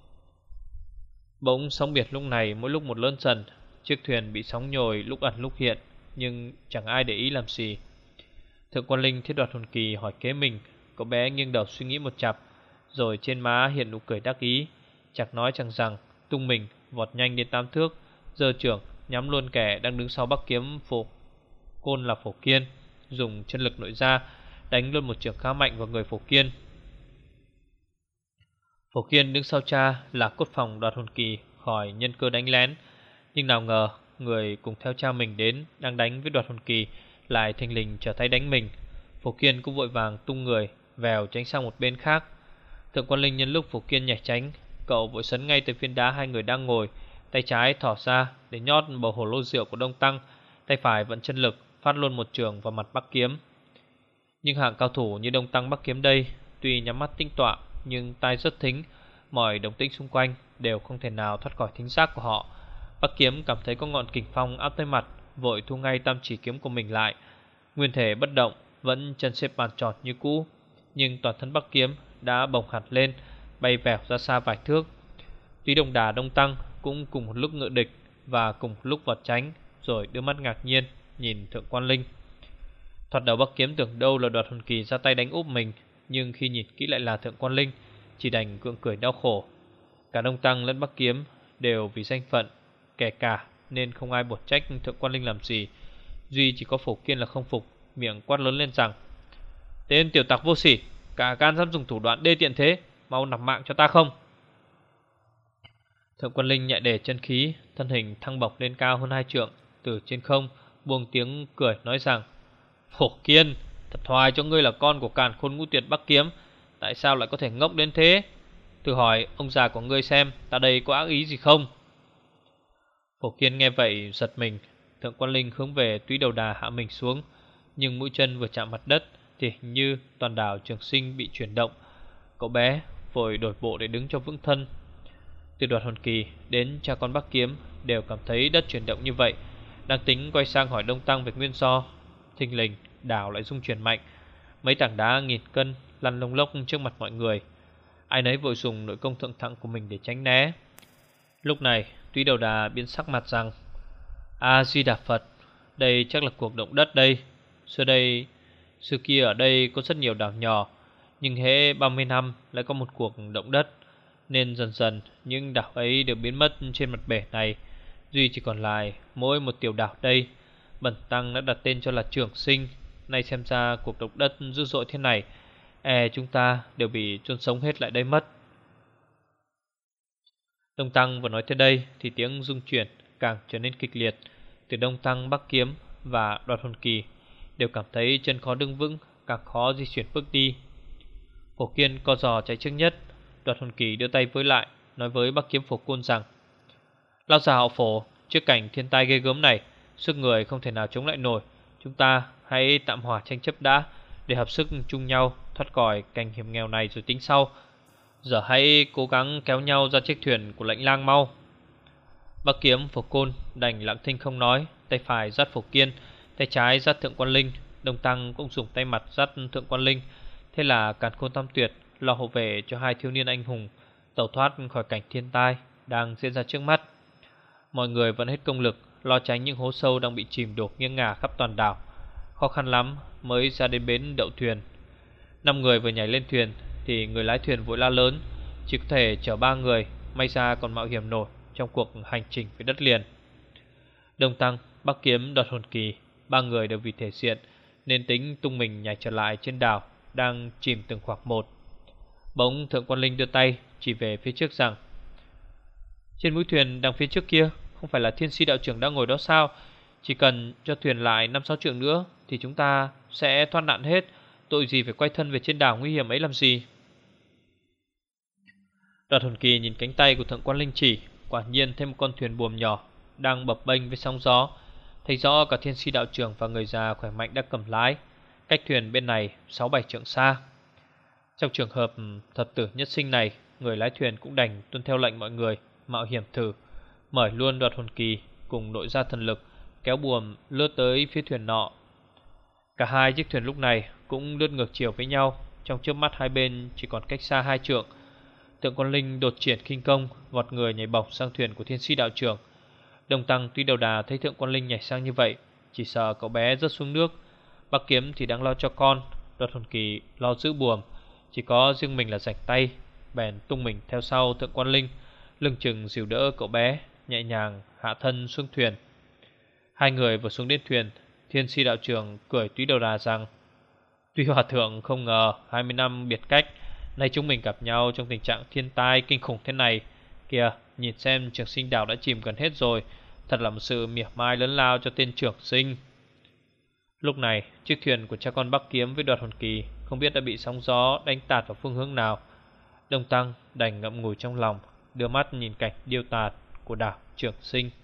Bỗng sóng biển lúc này mỗi lúc một lớn dần, chiếc thuyền bị sóng nhồi lúc ẩn lúc hiện, nhưng chẳng ai để ý làm gì. Thượng Quan Linh thấy Đoạt hồn kỳ hỏi kế mình, cậu bé nghiêng đầu suy nghĩ một chặp, rồi trên má hiện nụ cười đắc ý, chẳng nói chẳng rằng tung mình vọt nhanh đến 8 thước, giơ chưởng nhắm luôn kẻ đang đứng sau Bắc Kiếm Phổ Côn là Phổ Kiên, dùng chân lực nội ra đánh luôn một chưởng khá mạnh vào người Phổ Kiên. Phổ Kiên đứng sau cha là cốt phòng Đoạt hồn kỳ khỏi nhân cơ đánh lén, nhưng nào ngờ người cùng theo cha mình đến đang đánh với Đoạt Hồn Kỳ lại thình lình trở tay đánh mình. Phổ Kiên cũng vội vàng tung người vèo tránh sang một bên khác. Thượng Quan Linh nhân lúc Phổ Kiên nhảy tránh, cậu vội sấn ngay tới phiến đá hai người đang ngồi, tay trái thỏ ra để nhót bầu hồ lô rượu của Đông Tăng, tay phải vận chân lực phát luôn một chưởng vào mặt Bắc Kiếm. Nhưng hạng cao thủ như Đông Tăng Bắc Kiếm đây, tuy nhắm mắt tinh tọa nhưng tai rất thính, mọi động tĩnh xung quanh đều không thể nào thoát khỏi thính giác của họ. Bắc Kiếm cảm thấy có ngọn kình phong áp tới mặt, vội thu ngay tam chỉ kiếm của mình lại. Nguyên thể bất động, vẫn chân xếp bàn tròn như cũ, nhưng toàn thân Bắc Kiếm đã bồng hẳn lên, bay vèo ra xa vài thước. Tuy Đồng Đà Đông Tăng cũng cùng một lúc ngự địch và cùng một lúc vật tránh, rồi đưa mắt ngạc nhiên nhìn Thượng Quan Linh. Thoạt đầu Bắc Kiếm tưởng đâu là Đoạt Hồn Kỳ ra tay đánh úp mình, nhưng khi nhìn kỹ lại là Thượng Quan Linh, chỉ đành gượng cười đau khổ. Cả Đông Tăng lẫn Bắc Kiếm đều vì danh phận kẻ cả nên không ai buộc trách Thượng Quan Linh làm gì. Duy chỉ có Phổ Kiên là không phục, miệng quát lớn lên rằng: "Tên tiểu tặc vô sỉ, cả gan dám dùng thủ đoạn đê tiện thế, mau nạp mạng cho ta không?" Thượng Quan Linh nhẹ để chân khí, thân hình thăng bổng lên cao hơn 2 trượng, từ trên không buông tiếng cười nói rằng: "Phổ Kiên, thật hoài cho ngươi là con của Càn Khôn Ngũ Tuyệt Bắc Kiếm, tại sao lại có thể ngốc đến thế? Thử hỏi ông già của ngươi xem, ta đây có ác ý gì không?" Phổ Kiên nghe vậy giật mình. Thượng Quan Linh hướng về Túy Đầu Đà hạ mình xuống, nhưng mũi chân vừa chạm mặt đất thì hình như toàn đảo Trường Sinh bị chuyển động. Cậu bé vội đổi bộ để đứng cho vững thân. Từ Đoạt Hồn Kỳ đến cha con Bắc Kiếm đều cảm thấy đất chuyển động như vậy, đang tính quay sang hỏi Đông Tăng về nguyên do, thình lình đảo lại rung chuyển mạnh. Mấy tảng đá nghìn cân lăn lông lốc trước mặt mọi người. Ai nấy vội dùng nội công thượng thặng của mình để tránh né. Lúc này Túy Đầu Đà biến sắc mặt rằng: "A Di Đà Phật, đây chắc là cuộc động đất đây. Xưa kia ở đây có rất nhiều đảo nhỏ, nhưng hễ 30 năm lại có một cuộc động đất, nên dần dần những đảo ấy đều biến mất trên mặt bể này. Duy chỉ còn lại mỗi một tiểu đảo đây. Bần tăng đã đặt tên cho là Trường Sinh. Nay xem ra cuộc động đất dữ dội thế này, chúng ta đều bị chôn sống hết lại đây mất." Đông Tăng vừa nói tới đây thì tiếng rung chuyển càng trở nên kịch liệt. Từ Đông Tăng, Bắc Kiếm và Đoạt Hồn Kỳ đều cảm thấy chân khó đứng vững, càng khó di chuyển bước đi. Phổ Kiên co giò chạy trước nhất. Đoạt Hồn Kỳ đưa tay với lại, nói với Bắc Kiếm Phổ Côn rằng: "Lão già họ Phổ, trước cảnh thiên tai ghê gớm này, sức người không thể nào chống lại nổi. Chúng ta hãy tạm hòa tranh chấp đã, để hợp sức chung nhau thoát khỏi cảnh hiểm nghèo này rồi tính sau. Giờ hãy cố gắng kéo nhau ra chiếc thuyền của Lãnh Lang mau." Bắc Kiếm Phổ Côn đành lặng thinh không nói, tay phải dắt Phổ Kiên, tay trái dắt Thượng Quan Linh. Đông Tăng cũng dùng tay mặt dắt Thượng Quan Linh. Thế là Càn Khôn Tam Tuyệt lo hộ vệ cho hai thiếu niên anh hùng tẩu thoát khỏi cảnh thiên tai đang diễn ra trước mắt. Mọi người vẫn hết công lực lo tránh những hố sâu đang bị chìm đổ nghiêng ngả khắp toàn đảo. Khó khăn lắm mới ra đến bến đậu thuyền. 5 người vừa nhảy lên thuyền thì người lái thuyền vội la lớn: "Chỉ có thể chở 3 người, may ra còn mạo hiểm nổi trong cuộc hành trình về đất liền." Đông Tăng, Bắc Kiếm, Đoạt Hồn Kỳ, 3 người đều vì thể diện nên tính tung mình nhảy trở lại trên đảo đang chìm từng khoạc một. Bỗng Thượng Quan Linh đưa tay chỉ về phía trước rằng: "Trên mũi thuyền đằng phía trước kia không phải là Thiên Si đạo trưởng đang ngồi đó sao? Chỉ cần cho thuyền lại 5-6 trượng nữa thì chúng ta sẽ thoát nạn hết. Tội gì phải quay thân về trên đảo nguy hiểm ấy làm gì?" Đoạt Hồn Kỳ nhìn cánh tay của Thượng Quan Linh chỉ, quả nhiên thêm một con thuyền buồm nhỏ đang bập bênh với sóng gió. Thấy rõ cả Thiên Si đạo trưởng và người già khỏe mạnh đang cầm lái, cách thuyền bên này 6-7 trượng xa. Trong trường hợp thập tử nhất sinh này, người lái thuyền cũng đành tuân theo lệnh mọi người mạo hiểm thử, mời luôn Đoạt Hồn Kỳ cùng nội gia thần lực kéo buồm lướt tới phía thuyền nọ. Cả hai chiếc thuyền lúc này cũng lướt ngược chiều với nhau, trong chớp mắt hai bên chỉ còn cách xa 2 trượng. Thượng Quan Linh đột triển khinh công, vọt người nhảy bổng sang thuyền của Thiên Si đạo trưởng. Đông Tăng Túy Đầu Đà thấy Thượng Quan Linh nhảy sang như vậy, chỉ sợ cậu bé rớt xuống nước. Bắc Kiếm thì đang lo cho con, Đoạt Hồn Kỳ lo giữ buồm, chỉ có riêng mình là rảnh tay, bèn tung mình theo sau Thượng Quan Linh, lưng chừng dìu đỡ cậu bé, nhẹ nhàng hạ thân xuống thuyền. Hai người vừa xuống đến thuyền, Thiên Si đạo trưởng cười Túy Đầu Đà rằng: "Tuy hòa thượng không ngờ 20 năm biệt cách, nay chúng mình gặp nhau trong tình trạng thiên tai kinh khủng thế này. Kìa, nhìn xem Trường Sinh đảo đã chìm gần hết rồi, Thật là một sự mỉa mai lớn lao cho tên trưởng sinh. Lúc này, chiếc thuyền của cha con Bắc Kiếm với Đoạt Hồn Kỳ không biết đã bị sóng gió đánh tạt vào phương hướng nào. Đông Tăng đành ngậm ngùi trong lòng, đưa mắt nhìn cảnh điêu tàn của đảo Trường Sinh.